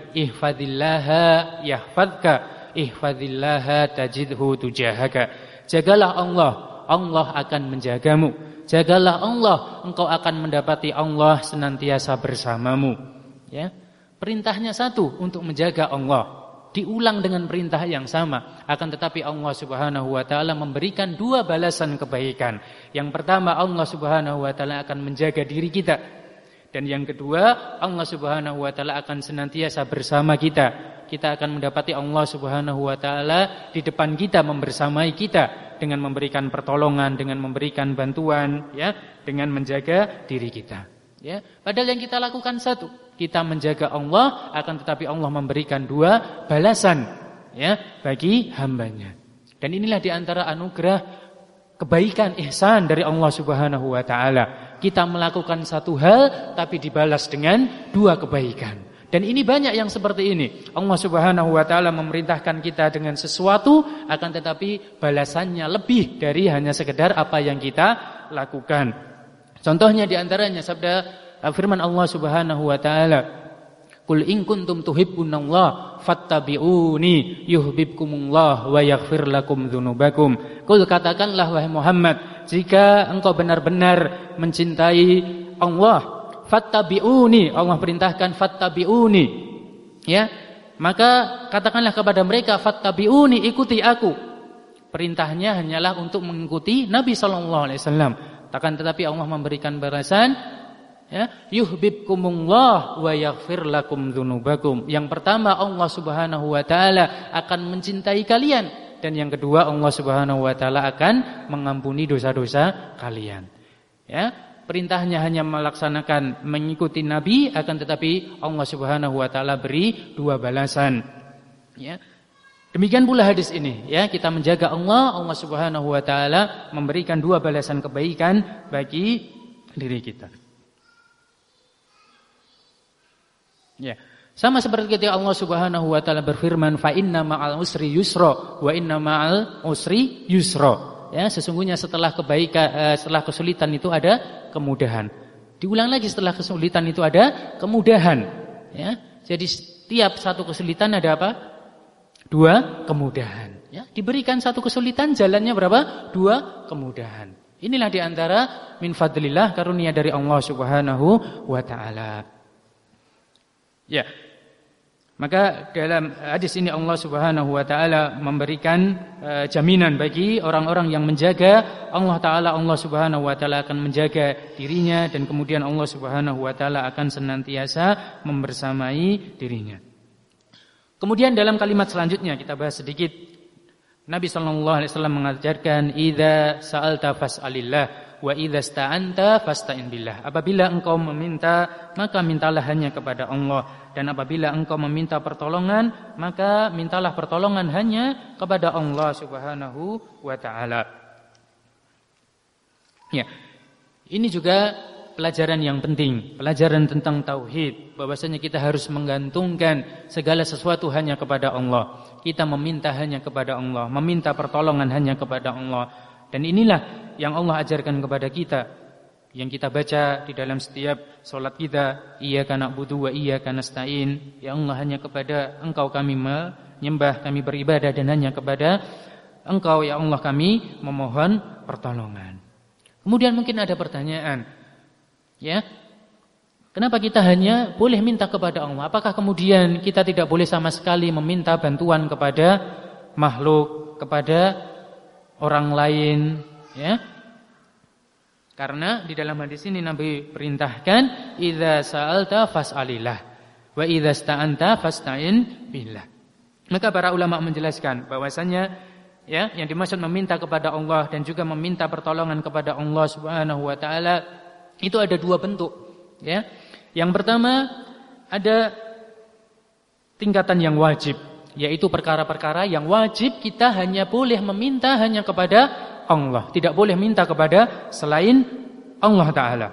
ihfazillaha yahfazka, ihfazillaha tajidhu tujahaka. Jagalah Allah, Allah akan menjagamu. Jagalah Allah, engkau akan mendapati Allah senantiasa bersamamu. Ya. Perintahnya satu, untuk menjaga Allah. Diulang dengan perintah yang sama, akan tetapi Allah Subhanahu wa taala memberikan dua balasan kebaikan. Yang pertama, Allah Subhanahu wa taala akan menjaga diri kita, dan yang kedua, Allah Subhanahu wa taala akan senantiasa bersama kita. Kita akan mendapati Allah Subhanahu wa taala di depan kita, membersamai kita dengan memberikan pertolongan, dengan memberikan bantuan, ya, dengan menjaga diri kita. Ya, padahal yang kita lakukan satu, kita menjaga Allah, akan tetapi Allah memberikan dua balasan, ya, bagi hambanya. Dan inilah diantara anugerah kebaikan, ihsan dari Allah Subhanahu wa taala. Kita melakukan satu hal tapi dibalas dengan dua kebaikan. Dan ini banyak yang seperti ini. Allah Subhanahu wa taala memerintahkan kita dengan sesuatu, akan tetapi balasannya lebih dari hanya sekedar apa yang kita lakukan. Contohnya diantaranya sabda firman Allah Subhanahu wa taala, "Qul in kuntum tuhibbunallaha fattabi'uni yuhibbukumullah wa yaghfir lakum dzunubakum." Qul, katakanlah wahai Muhammad, jika engkau benar-benar mencintai Allah, fattabi'uni, Allah perintahkan fattabi'uni, ya, maka katakanlah kepada mereka fattabi'uni, ikuti aku. Perintahnya hanyalah untuk mengikuti Nabi sallallahu alaihi wasallam. Akan tetapi Allah memberikan balasan, ya, yuhibbukumullah wa yaghfir lakum dzunubakum. Yang pertama, Allah Subhanahu wa taala akan mencintai kalian, dan yang kedua, Allah Subhanahu wa taala akan mengampuni dosa-dosa kalian. Ya, perintahnya hanya melaksanakan mengikuti Nabi, akan tetapi Allah Subhanahu wa taala beri dua balasan. Ya. Demikian pula hadis ini, ya, kita menjaga Allah, Allah Subhanahu wa taala memberikan dua balasan kebaikan bagi diri kita. Ya, sama seperti ketika Allah Subhanahu wa taala berfirman, fa inna ma'al usri yusra wa inna ma'al usri yusra. Ya, sesungguhnya setelah kebaikan, setelah kesulitan itu ada kemudahan. Diulang lagi, setelah kesulitan itu ada kemudahan. Ya, jadi setiap satu kesulitan ada apa? Dua kemudahan. Ya, diberikan satu kesulitan, jalannya berapa? Dua kemudahan. Inilah diantara min fadlillah, karunia dari Allah Subhanahu wa taala. Ya. Maka dalam hadis ini Allah Subhanahu wa taala memberikan uh, jaminan bagi orang-orang yang menjaga Allah taala. Allah Subhanahu wa taala akan menjaga dirinya, dan kemudian Allah Subhanahu wa taala akan senantiasa membersamai dirinya. Kemudian dalam kalimat selanjutnya kita bahas sedikit. Nabi sallallahu alaihi wasallam mengajarkan, "Idza sa'alta fas'alillah Wa idza sta'anta fasta'in billah. Apabila engkau meminta, maka mintalah hanya kepada Allah. Dan apabila engkau meminta pertolongan, maka mintalah pertolongan hanya kepada Allah Subhanahu wa taala. Ya. Ini juga pelajaran yang penting, pelajaran tentang tauhid, bahwasanya kita harus menggantungkan segala sesuatu hanya kepada Allah. Kita meminta hanya kepada Allah, meminta pertolongan hanya kepada Allah. Dan inilah yang Allah ajarkan kepada kita, yang kita baca di dalam setiap solat kita, iyyaka na'budu wa iyyaka nasta'in. Ya Allah, hanya kepada Engkau kami menyembah, kami beribadah, dan hanya kepada Engkau ya Allah kami memohon pertolongan. Kemudian mungkin ada pertanyaan, ya, kenapa kita hanya boleh minta kepada Allah? Apakah kemudian kita tidak boleh sama sekali meminta bantuan kepada makhluk, kepada orang lain, ya? Karena di dalam hadis ini Nabi perintahkan, idza sa'alta fas'alillah wa idza sta'anta fasta'in billah. Maka para ulama menjelaskan bahwasanya, ya, yang dimaksud meminta kepada Allah dan juga meminta pertolongan kepada Allah Subhanahu wa taala itu ada dua bentuk, ya. Yang pertama, ada tingkatan yang wajib, yaitu perkara-perkara yang wajib kita hanya boleh meminta hanya kepada Allah, tidak boleh minta kepada selain Allah taala.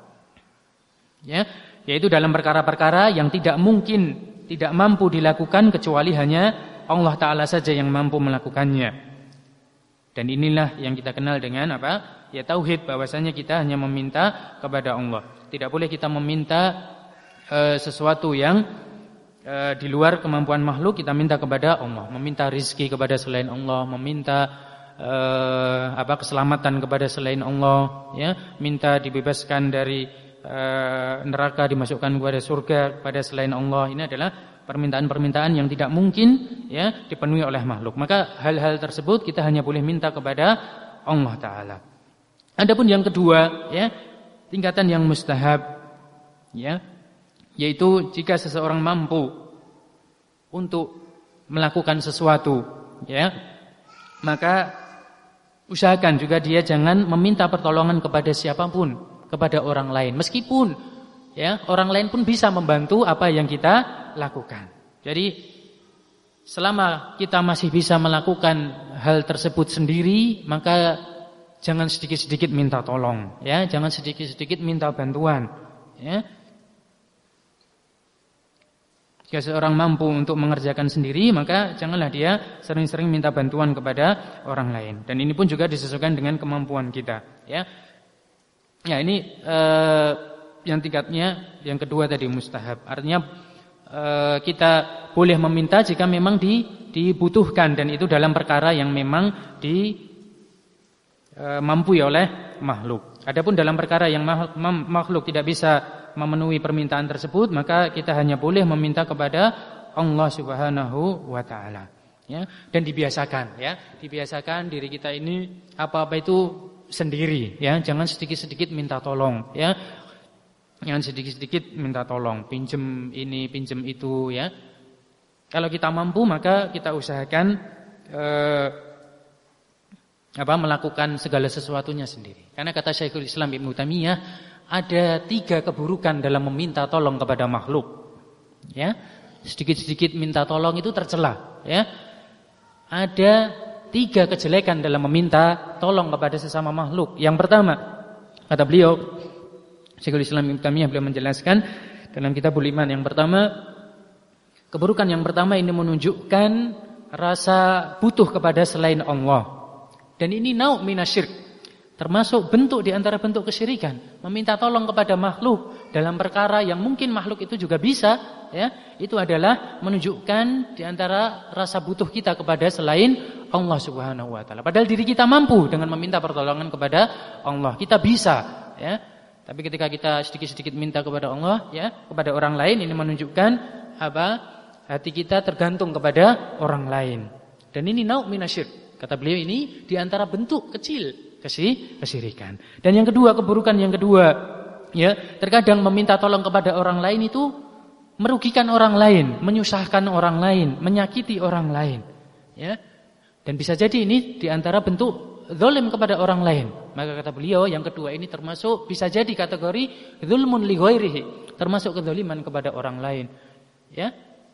Ya, yaitu dalam perkara-perkara yang tidak mungkin, tidak mampu dilakukan kecuali hanya Allah taala saja yang mampu melakukannya. Dan inilah yang kita kenal dengan apa? Ya, tauhid, bahwasanya kita hanya meminta kepada Allah. Tidak boleh kita meminta e, sesuatu yang e, di luar kemampuan makhluk, kita minta kepada Allah. Meminta rizki kepada selain Allah, meminta e, apa keselamatan kepada selain Allah, ya, minta dibebaskan dari e, neraka, dimasukkan kepada surga kepada selain Allah. Ini adalah permintaan-permintaan yang tidak mungkin, ya, dipenuhi oleh makhluk. Maka hal-hal tersebut kita hanya boleh minta kepada Allah taala. Adapun yang kedua, ya, tingkatan yang mustahab, ya, yaitu jika seseorang mampu untuk melakukan sesuatu, ya, maka usahakan juga dia jangan meminta pertolongan kepada siapapun, kepada orang lain, meskipun, ya, orang lain pun bisa membantu apa yang kita lakukan. Jadi selama kita masih bisa melakukan hal tersebut sendiri, maka jangan sedikit-sedikit minta tolong, ya, jangan sedikit-sedikit minta bantuan, ya. Jika seorang mampu untuk mengerjakan sendiri, maka janganlah dia sering-sering minta bantuan kepada orang lain. Dan ini pun juga disesuaikan dengan kemampuan kita, ya. Ya, ini eh, yang tingkatnya yang kedua tadi mustahab. Artinya eh, kita boleh meminta jika memang di, dibutuhkan, dan itu dalam perkara yang memang di mampu oleh makhluk. Adapun dalam perkara yang makhluk tidak bisa memenuhi permintaan tersebut, maka kita hanya boleh meminta kepada Allah Subhanahu wa taala, ya. Dan dibiasakan, ya, dibiasakan diri kita ini apa-apa itu sendiri, ya. Jangan sedikit-sedikit minta tolong, ya. Jangan sedikit-sedikit minta tolong, pinjem ini, pinjem itu, ya. Kalau kita mampu, maka kita usahakan eh, apa melakukan segala sesuatunya sendiri. Karena kata Syekhul Islam Ibnu Taimiyah, ada tiga keburukan dalam meminta tolong kepada makhluk. Ya, sedikit-sedikit minta tolong itu tercela. Ya, ada tiga kejelekan dalam meminta tolong kepada sesama makhluk. Yang pertama, kata beliau, Syekhul Islam Ibnu Taimiyah, beliau menjelaskan dalam Kitabul Iman, yang pertama, keburukan yang pertama ini menunjukkan rasa butuh kepada selain Allah. Dan ini nau' minasyirk, termasuk bentuk di antara bentuk kesyirikan, meminta tolong kepada makhluk dalam perkara yang mungkin makhluk itu juga bisa, ya, itu adalah menunjukkan di antara rasa butuh kita kepada selain Allah Subhanahu wa taala. Padahal diri kita mampu dengan meminta pertolongan kepada Allah. Kita bisa, ya. Tapi ketika kita sedikit-sedikit minta kepada Allah, ya, kepada orang lain, ini menunjukkan apa? Hati kita tergantung kepada orang lain. Dan ini nau' minasyirk. Kata beliau, ini di antara bentuk kecil kesyirikan. Dan yang kedua, keburukan yang kedua, ya, terkadang meminta tolong kepada orang lain itu merugikan orang lain, menyusahkan orang lain, menyakiti orang lain, ya. Dan bisa jadi ini di antara bentuk zalim kepada orang lain. Maka kata beliau yang kedua ini termasuk bisa jadi kategori zulmun li ghairihi, termasuk kezaliman kepada orang lain. Ya.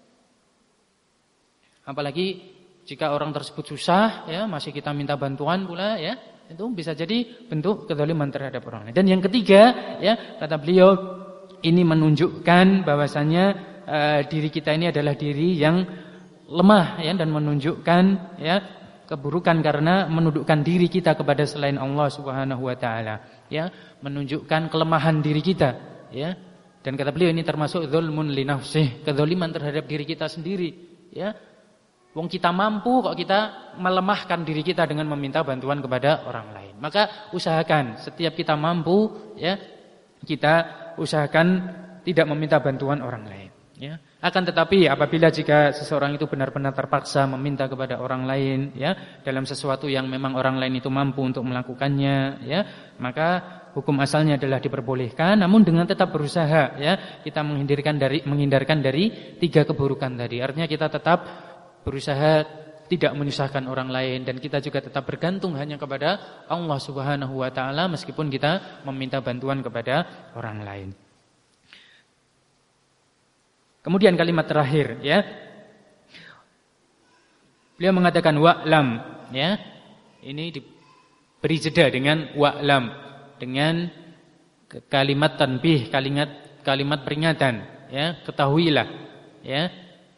Apalagi jika orang tersebut susah, ya, masih kita minta bantuan pula, ya, itu bisa jadi bentuk kezaliman terhadap orang lain. Dan yang ketiga, ya, kata beliau ini menunjukkan bahwasannya uh, diri kita ini adalah diri yang lemah, ya, dan menunjukkan, ya, keburukan karena menundukkan diri kita kepada selain Allah Subhanahu wa taala, ya, menunjukkan kelemahan diri kita, ya. Dan kata beliau ini termasuk zulmun li nafsih, kezaliman terhadap diri kita sendiri, ya. Wong kita mampu kok kita melemahkan diri kita dengan meminta bantuan kepada orang lain. Maka usahakan setiap kita mampu, ya, kita usahakan tidak meminta bantuan orang lain, ya. Akan tetapi apabila jika seseorang itu benar-benar terpaksa meminta kepada orang lain, ya, dalam sesuatu yang memang orang lain itu mampu untuk melakukannya, ya, maka hukum asalnya adalah diperbolehkan, namun dengan tetap berusaha, ya, kita menghindarkan dari menghindarkan dari tiga keburukan tadi. Artinya kita tetap berusaha tidak menyusahkan orang lain, dan kita juga tetap bergantung hanya kepada Allah Subhanahu wa taala meskipun kita meminta bantuan kepada orang lain. Kemudian kalimat terakhir, ya. Beliau mengatakan wa'lam, ya. Ini diberi jeda dengan wa'lam, dengan kalimat tanbih, kalimat kalimat peringatan, ya. Ketahuilah, ya.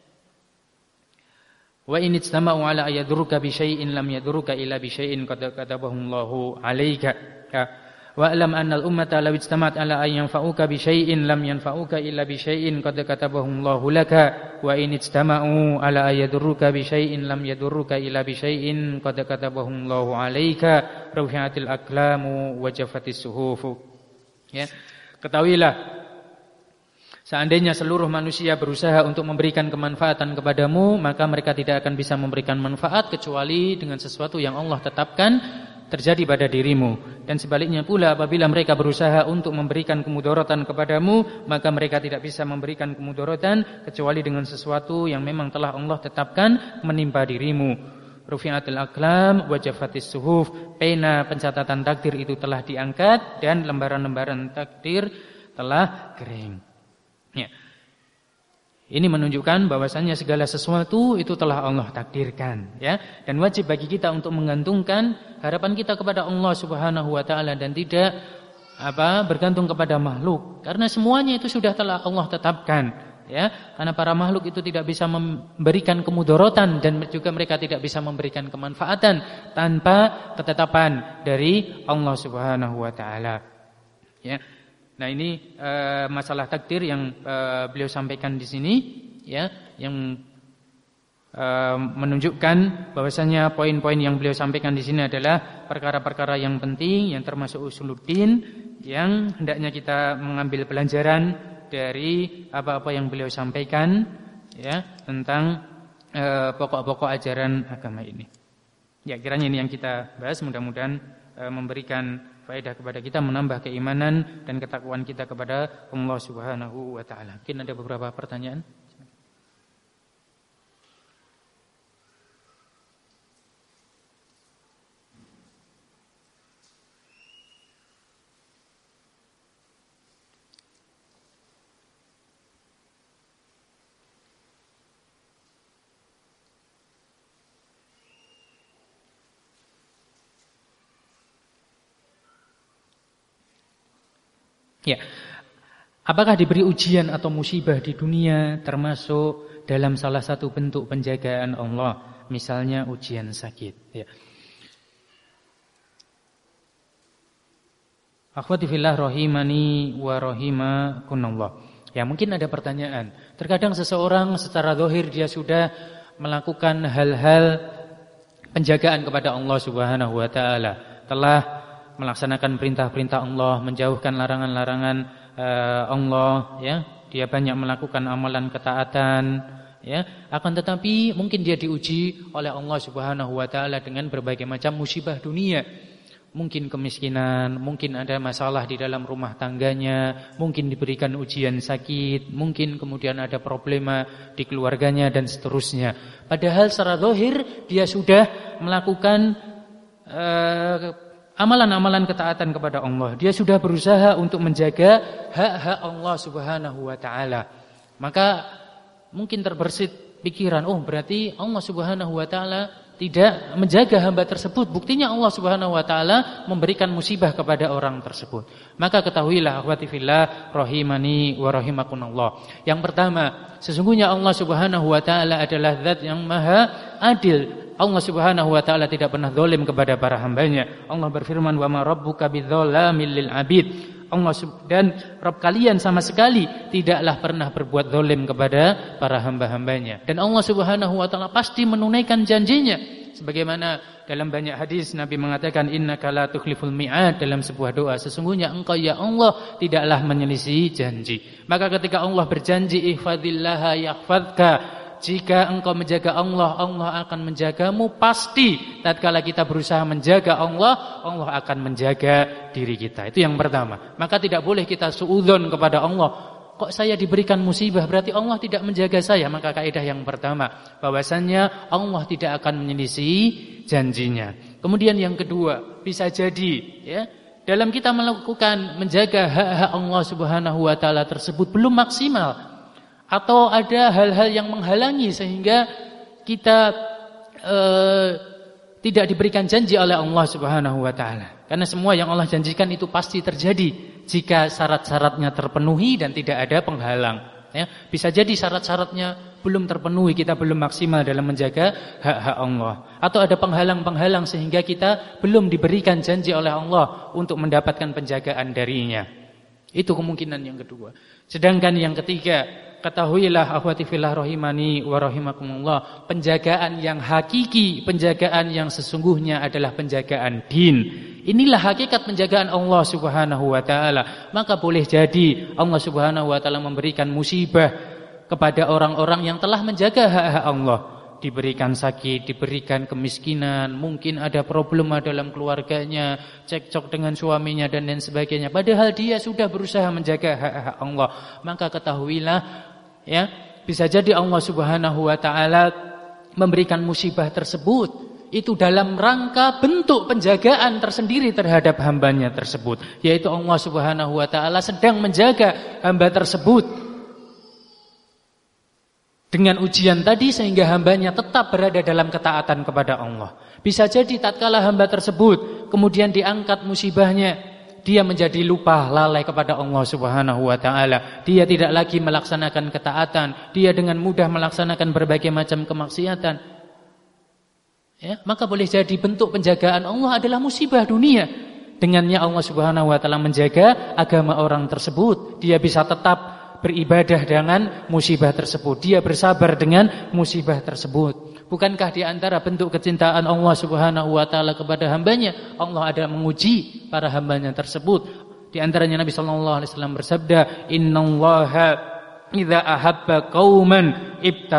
Wa in istama'u ala ayadurruka bi syai'in lam yadurruka illa bi syai'in qad katabahu Allahu 'alaika. Wa alam anna al-ummata law ijtama'at ala an yanfa'uka bi syai'in lam yanfa'uka illa bi syai'in qad katabahu Allahu laka. Wa in ijtama'u ala ayadurruka bi syai'in lam yadurruka illa bi syai'in qad katabahu Allahu 'alaika. Rufi'atil aqlamu wa jaffatis suhuf. Ya. Ketahuilah, seandainya seluruh manusia berusaha untuk memberikan kemanfaatan kepadamu, maka mereka tidak akan bisa memberikan manfaat kecuali dengan sesuatu yang Allah tetapkan terjadi pada dirimu. Dan sebaliknya pula apabila mereka berusaha untuk memberikan kemudaratan kepadamu, maka mereka tidak bisa memberikan kemudaratan kecuali dengan sesuatu yang memang telah Allah tetapkan menimpa dirimu. Rufi'atul aqlam wa jaffatis suhuf. Pena pencatatan takdir itu telah diangkat dan lembaran-lembaran takdir telah kering. Ya. Ini menunjukkan bahwasannya segala sesuatu itu telah Allah takdirkan, ya. Dan wajib bagi kita untuk menggantungkan harapan kita kepada Allah Subhanahu wa taala dan tidak apa bergantung kepada makhluk, karena semuanya itu sudah telah Allah tetapkan, ya. Karena para makhluk itu tidak bisa memberikan kemudaratan dan juga mereka tidak bisa memberikan kemanfaatan tanpa ketetapan dari Allah Subhanahu wa taala, ya. Nah, ini e, masalah takdir yang e, beliau sampaikan di sini, ya, yang e, menunjukkan bahwasanya poin-poin yang beliau sampaikan di sini adalah perkara-perkara yang penting yang termasuk usuluddin yang hendaknya kita mengambil pelajaran dari apa-apa yang beliau sampaikan, ya, tentang e, pokok-pokok ajaran agama ini. Ya, kiranya ini yang kita bahas, mudah-mudahan e, memberikan faedah kepada kita, menambah keimanan dan ketakwaan kita kepada Allah Subhanahu wa taala. Mungkin ada beberapa pertanyaan. Ya, apakah diberi ujian atau musibah di dunia termasuk dalam salah satu bentuk penjagaan Allah, misalnya ujian sakit? Ya. Akhwati fillah rahimani wa rahimakumullah. Ya, mungkin ada pertanyaan. Terkadang seseorang secara zahir dia sudah melakukan hal-hal penjagaan kepada Allah Subhanahu wa taala, telah melaksanakan perintah-perintah Allah, menjauhkan larangan-larangan uh, Allah, ya. Dia banyak melakukan amalan ketaatan, ya. Akan tetapi mungkin dia diuji oleh Allah Subhanahu wa taala dengan berbagai macam musibah dunia. Mungkin kemiskinan, mungkin ada masalah di dalam rumah tangganya, mungkin diberikan ujian sakit, mungkin kemudian ada problema di keluarganya dan seterusnya. Padahal secara zahir dia sudah melakukan uh, amalan-amalan ketaatan kepada Allah. Dia sudah berusaha untuk menjaga hak-hak Allah Subhanahu wa taala. Maka mungkin terbersit pikiran, oh berarti Allah Subhanahu wa taala tidak menjaga hamba tersebut. Buktinya Allah Subhanahu wa taala memberikan musibah kepada orang tersebut. Maka ketahuilah akhwati fillah rahimani wa rahimakumullah. Yang pertama, sesungguhnya Allah Subhanahu wa taala adalah zat yang maha adil. Allah Subhanahu wa taala tidak pernah zalim kepada para hambanya. Allah berfirman, "Wa ma rabbuka bidzalamil lil 'abid." Allah dan Rabb kalian sama sekali tidaklah pernah berbuat zalim kepada para hamba-hambanya. Dan Allah Subhanahu wa taala pasti menunaikan janjinya. Sebagaimana dalam banyak hadis Nabi mengatakan, innaka la tukhliful mi'ad, dalam sebuah doa, sesungguhnya engkau ya Allah tidaklah menyelisihi janji. Maka ketika Allah berjanji, ihfadillaha yahfadka, jika engkau menjaga Allah, Allah akan menjagamu. Pasti tatkala kita berusaha menjaga Allah, Allah akan menjaga diri kita. Itu yang pertama. Maka tidak boleh kita suudzon kepada Allah. Kok saya diberikan musibah, berarti Allah tidak menjaga saya. Maka kaidah yang pertama, bahwasannya Allah tidak akan menyelisihi janjinya. Kemudian yang kedua, bisa jadi ya, dalam kita melakukan menjaga hak-hak Allah Subhanahu wa taala tersebut belum maksimal, atau ada hal-hal yang menghalangi sehingga kita eh, tidak diberikan janji oleh Allah Subhanahu wa taala. Karena semua yang Allah janjikan itu pasti terjadi jika syarat-syaratnya terpenuhi dan tidak ada penghalang. Ya, bisa jadi syarat-syaratnya belum terpenuhi, kita belum maksimal dalam menjaga hak-hak Allah, atau ada penghalang-penghalang sehingga kita belum diberikan janji oleh Allah untuk mendapatkan penjagaan darinya. Itu kemungkinan yang kedua. Sedangkan yang ketiga, ketahuilah akhwati fillah rahimani wa rahimakumullah, penjagaan yang hakiki, penjagaan yang sesungguhnya adalah penjagaan din. Inilah hakikat penjagaan Allah Subhanahu wa taala. Maka boleh jadi Allah Subhanahu wa taala memberikan musibah kepada orang-orang yang telah menjaga hak-hak Allah. Diberikan sakit, diberikan kemiskinan, mungkin ada problema dalam keluarganya, cekcok dengan suaminya dan lain sebagainya. Padahal dia sudah berusaha menjaga hak-hak Allah. Maka ketahuilah ya, bisa jadi Allah Subhanahu wa taala memberikan musibah tersebut itu dalam rangka bentuk penjagaan tersendiri terhadap hambanya tersebut, yaitu Allah Subhanahu wa taala sedang menjaga hamba tersebut dengan ujian tadi sehingga hambanya tetap berada dalam ketaatan kepada Allah. Bisa jadi tatkala hamba tersebut kemudian diangkat musibahnya, dia menjadi lupa, lalai kepada Allah Subhanahu wa taala. Dia tidak lagi melaksanakan ketaatan, dia dengan mudah melaksanakan berbagai macam kemaksiatan. Ya, maka boleh jadi bentuk penjagaan Allah adalah musibah dunia. Dengannya Allah Subhanahu wa taala menjaga agama orang tersebut, dia bisa tetap beribadah dengan musibah tersebut, dia bersabar dengan musibah tersebut. Bukankah di antara bentuk kecintaan Allah Subhanahu wa taala kepada hambanya, Allah ada menguji para hambanya tersebut. Di antaranya Nabi sallallahu alaihi wasallam bersabda, "Innallaha idza ahabba qauman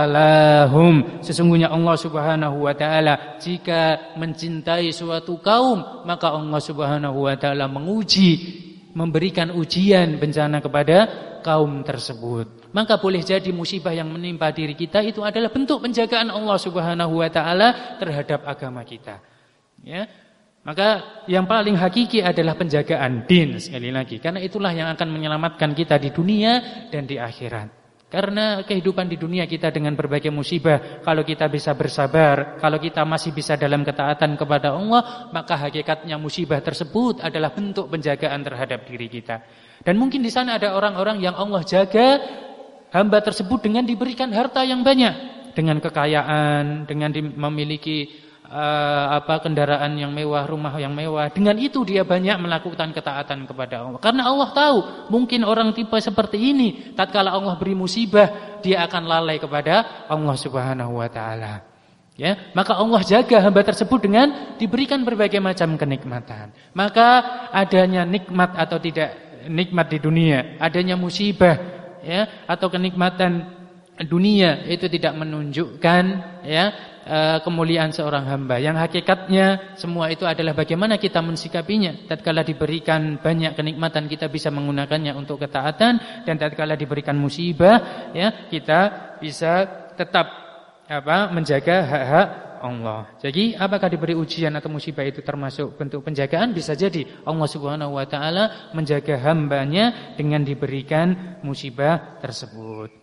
ibtalahum." Sesungguhnya Allah Subhanahu wa taala jika mencintai suatu kaum, maka Allah Subhanahu wa taala menguji, memberikan ujian, bencana kepada kaum tersebut. Maka boleh jadi musibah yang menimpa diri kita itu adalah bentuk penjagaan Allah Subhanahu wa taala terhadap agama kita. Ya. Maka yang paling hakiki adalah penjagaan din, sekali lagi, karena itulah yang akan menyelamatkan kita di dunia dan di akhirat. Karena kehidupan di dunia kita dengan berbagai musibah, kalau kita bisa bersabar, kalau kita masih bisa dalam ketaatan kepada Allah, maka hakikatnya musibah tersebut adalah bentuk penjagaan terhadap diri kita. Dan mungkin di sana ada orang-orang yang Allah jaga hamba tersebut dengan diberikan harta yang banyak, dengan kekayaan, dengan memiliki uh, apa kendaraan yang mewah, rumah yang mewah. Dengan itu dia banyak melakukan ketaatan kepada Allah. Karena Allah tahu mungkin orang tipe seperti ini tatkala Allah beri musibah, dia akan lalai kepada Allah Subhanahu wa taala. Ya, maka Allah jaga hamba tersebut dengan diberikan berbagai macam kenikmatan. Maka adanya nikmat atau tidak nikmat di dunia, adanya musibah ya atau kenikmatan dunia itu tidak menunjukkan ya kemuliaan seorang hamba. Yang hakikatnya semua itu adalah bagaimana kita mensikapinya. Tatkala diberikan banyak kenikmatan, kita bisa menggunakannya untuk ketaatan, dan tatkala diberikan musibah ya kita bisa tetap apa menjaga hak-hak Allah. Jadi apakah diberi ujian atau musibah itu termasuk bentuk penjagaan? Bisa jadi Allah Subhanahu wa taala menjaga hambanya dengan diberikan musibah tersebut.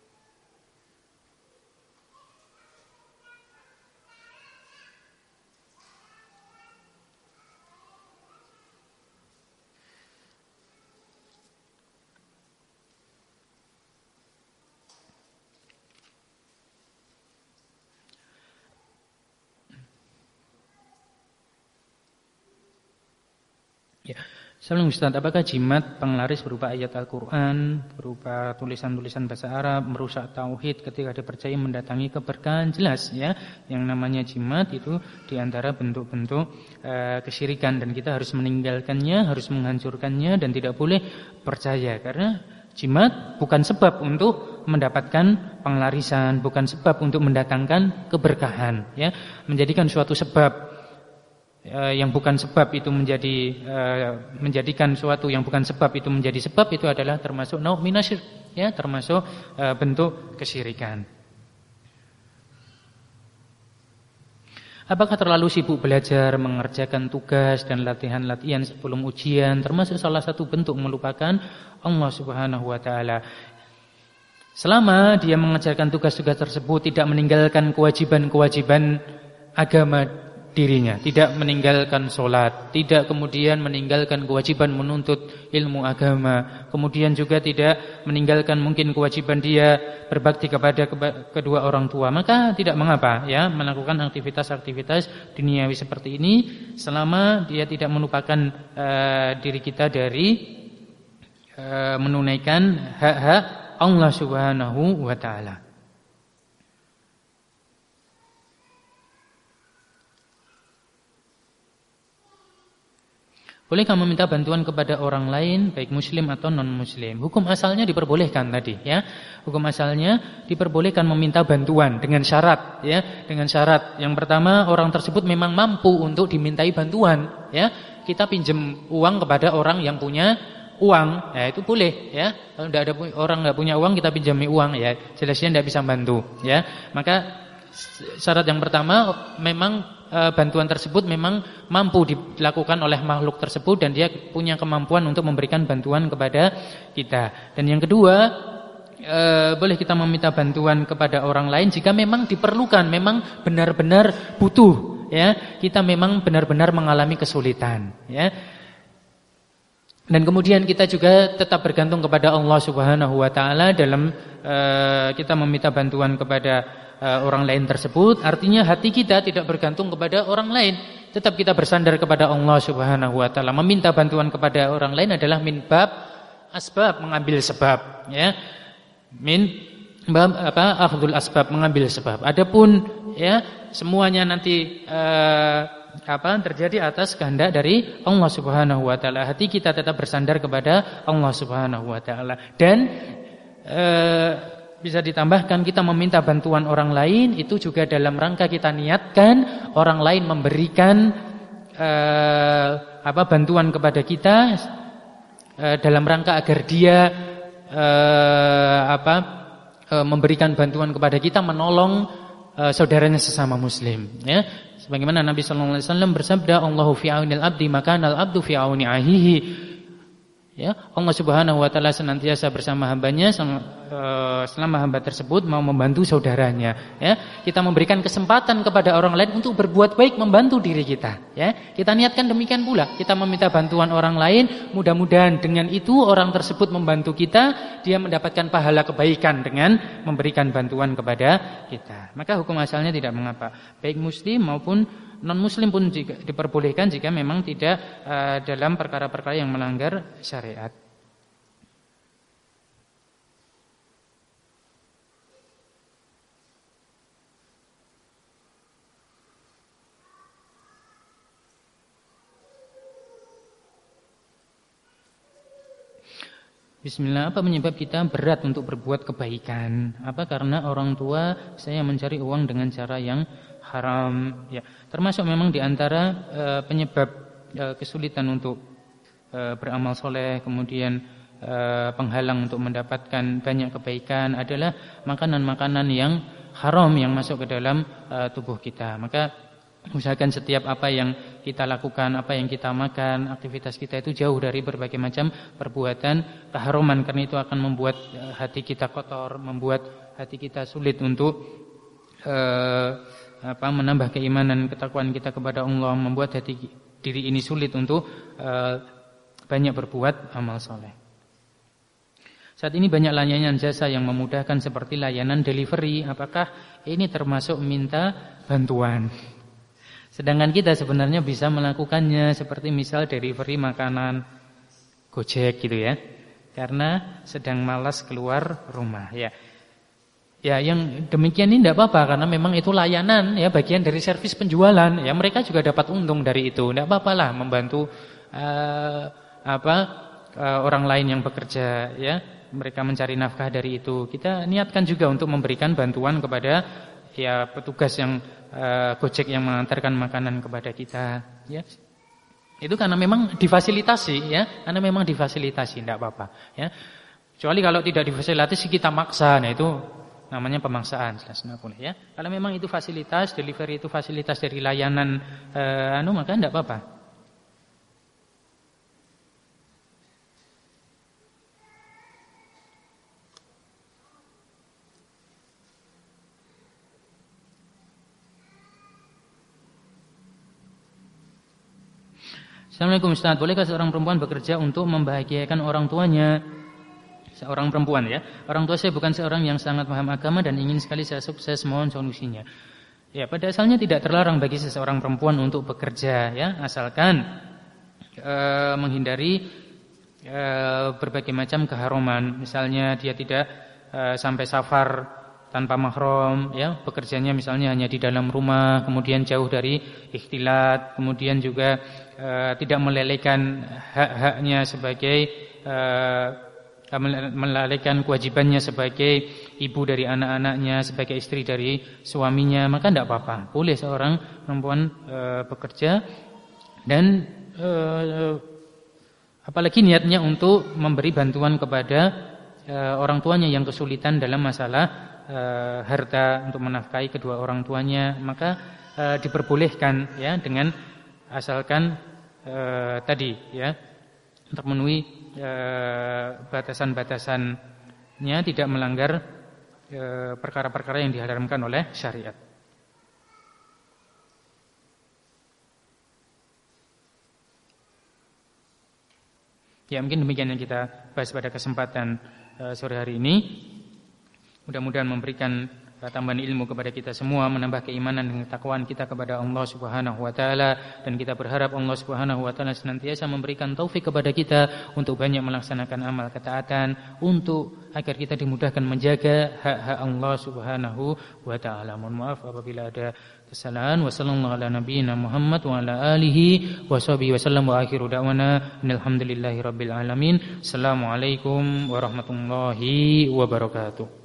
Ya, Salam Ustaz, apakah jimat penglaris berupa ayat Al-Quran, berupa tulisan-tulisan bahasa Arab, merusak tauhid ketika dipercaya mendatangi keberkahan? Jelas ya, yang namanya jimat itu diantara bentuk-bentuk e, kesyirikan, dan kita harus meninggalkannya, harus menghancurkannya, dan tidak boleh percaya. Karena jimat bukan sebab untuk mendapatkan penglarisan, bukan sebab untuk mendatangkan keberkahan. Ya, menjadikan suatu sebab yang bukan sebab itu menjadi menjadikan suatu yang bukan sebab itu menjadi sebab, itu adalah termasuk nau' minasyirk, ya, termasuk bentuk kesyirikan. Apakah terlalu sibuk belajar, mengerjakan tugas dan latihan-latihan sebelum ujian termasuk salah satu bentuk melupakan Allah Subhanahu wa taala? Selama dia mengerjakan tugas-tugas tersebut tidak meninggalkan kewajiban-kewajiban agama dirinya, tidak meninggalkan sholat, tidak kemudian meninggalkan kewajiban menuntut ilmu agama, kemudian juga tidak meninggalkan mungkin kewajiban dia berbakti kepada kedua orang tua, maka tidak mengapa ya melakukan aktivitas-aktivitas duniawi seperti ini, selama dia tidak melupakan uh, diri kita dari uh, menunaikan hak-hak Allah Subhanahu wa taala. Bolehkah meminta bantuan kepada orang lain, baik muslim atau non-muslim? Hukum asalnya diperbolehkan tadi, ya. Hukum asalnya diperbolehkan meminta bantuan dengan syarat, ya. Dengan syarat yang pertama, orang tersebut memang mampu untuk dimintai bantuan, ya. Kita pinjam uang kepada orang yang punya uang, ya itu boleh, ya. Kalau tidak ada orang nggak punya uang, kita pinjami uang, ya. Jelasnya tidak bisa bantu, ya. Maka syarat yang pertama memang bantuan tersebut memang mampu dilakukan oleh makhluk tersebut dan dia punya kemampuan untuk memberikan bantuan kepada kita. Dan yang kedua, e, boleh kita meminta bantuan kepada orang lain jika memang diperlukan, memang benar-benar butuh, ya. Kita memang benar-benar mengalami kesulitan, ya. Dan kemudian kita juga tetap bergantung kepada Allah Subhanahu wa taala dalam e, kita meminta bantuan kepada orang lain tersebut. Artinya hati kita tidak bergantung kepada orang lain, tetap kita bersandar kepada Allah Subhanahu wa taala. Meminta bantuan kepada orang lain adalah min bab asbab, mengambil sebab, ya. Min bab apa? Akhdul asbab, mengambil sebab. Adapun ya semuanya nanti eh, apa terjadi atas kehendak dari Allah Subhanahu wa taala. Hati kita tetap bersandar kepada Allah Subhanahu wa taala. Dan eh, bisa ditambahkan kita meminta bantuan orang lain itu juga dalam rangka kita niatkan orang lain memberikan eh, apa bantuan kepada kita eh, dalam rangka agar dia eh, apa eh, memberikan bantuan kepada kita, menolong eh, saudaranya sesama muslim, ya. Sebagaimana Nabi sallallahu alaihi wasallam bersabda, Allahu fi aunil abdi maka al abdu fi auni ahihi. Ya, Allah Subhanahu wa taala senantiasa bersama hambanya selama hamba tersebut mau membantu saudaranya, ya. Kita memberikan kesempatan kepada orang lain untuk berbuat baik, membantu diri kita, ya. Kita niatkan demikian pula. Kita meminta bantuan orang lain, mudah-mudahan dengan itu orang tersebut membantu kita, dia mendapatkan pahala kebaikan dengan memberikan bantuan kepada kita. Maka hukum asalnya tidak mengapa, baik muslim maupun non-muslim pun juga diperbolehkan jika memang tidak uh, dalam perkara-perkara yang melanggar syariat. Bismillah, apa penyebab kita berat untuk berbuat kebaikan? Apa karena orang tua saya mencari uang dengan cara yang haram? Ya, termasuk memang diantara e, penyebab e, kesulitan untuk e, beramal soleh, kemudian e, penghalang untuk mendapatkan banyak kebaikan adalah makanan-makanan yang haram yang masuk ke dalam uh, tubuh kita. Maka usahakan setiap apa yang kita lakukan, apa yang kita makan, aktivitas kita itu jauh dari berbagai macam perbuatan keharuman, karena itu akan membuat hati kita kotor, membuat hati kita sulit untuk eh, apa menambah keimanan, ketakwaan kita kepada Allah, membuat hati diri ini sulit untuk eh, banyak berbuat amal soleh. Saat ini banyak layanan jasa yang memudahkan seperti layanan delivery. Apakah ini termasuk minta bantuan? Sedangkan kita sebenarnya bisa melakukannya, seperti misal delivery makanan, Gojek gitu ya. Karena sedang malas keluar rumah ya. Ya, yang demikian ini tidak apa-apa karena memang itu layanan ya, bagian dari servis penjualan. Ya, mereka juga dapat untung dari itu. Tidak apa-apalah membantu uh, apa uh, orang lain yang bekerja ya. Mereka mencari nafkah dari itu. Kita niatkan juga untuk memberikan bantuan kepada ya petugas yang uh, Gojek yang mengantarkan makanan kepada kita ya. Itu karena memang difasilitasi ya, karena memang difasilitasi, tidak apa-apa ya. Kecuali kalau tidak difasilitasi kita maksa, nah itu namanya pemaksaan, jelas tidak boleh ya. Kalau memang itu fasilitas, delivery itu fasilitas dari layanan uh, anu maka tidak apa-apa. Assalamualaikum Ustaz, bolehkah seorang perempuan bekerja untuk membahagiakan orang tuanya? Seorang perempuan ya. Orang tua saya bukan seorang yang sangat paham agama dan ingin sekali saya sukses, mohon solusinya. Ya, pada asalnya tidak terlarang bagi seseorang perempuan untuk bekerja ya, asalkan e, menghindari e, berbagai macam keharuman. Misalnya dia tidak e, sampai safar tanpa mahram ya, bekerjanya misalnya hanya di dalam rumah, kemudian jauh dari ikhtilat, kemudian juga e, tidak melelehkan hak-haknya sebagai e, melalaikan kewajibannya sebagai ibu dari anak-anaknya, sebagai istri dari suaminya, maka tidak apa-apa. Boleh seorang perempuan e, bekerja dan e, apalagi niatnya untuk memberi bantuan kepada e, orang tuanya yang kesulitan dalam masalah e, harta untuk menafkahi kedua orang tuanya, maka e, diperbolehkan ya, dengan asalkan e, tadi ya terpenuhi batasan-batasannya, tidak melanggar e, perkara-perkara yang diharamkan oleh syariat. Ya, mungkin demikian yang kita bahas pada kesempatan e, sore hari ini. Mudah-mudahan memberikan tambahan ilmu kepada kita semua, menambah keimanan dan ketakwaan kita kepada Allah Subhanahu wa taala, dan kita berharap Allah Subhanahu wa taala senantiasa memberikan taufik kepada kita untuk banyak melaksanakan amal ketaatan, untuk agar kita dimudahkan menjaga hak-hak Allah Subhanahu wa taala. Mohon maaf apabila ada kesalahan. Wassallallahu ala nabiyyina Muhammad wa ala alihi washabihi wasallam wa akhiru da'wana alhamdulillahi rabbil alamin. Assalamualaikum warahmatullahi wabarakatuh.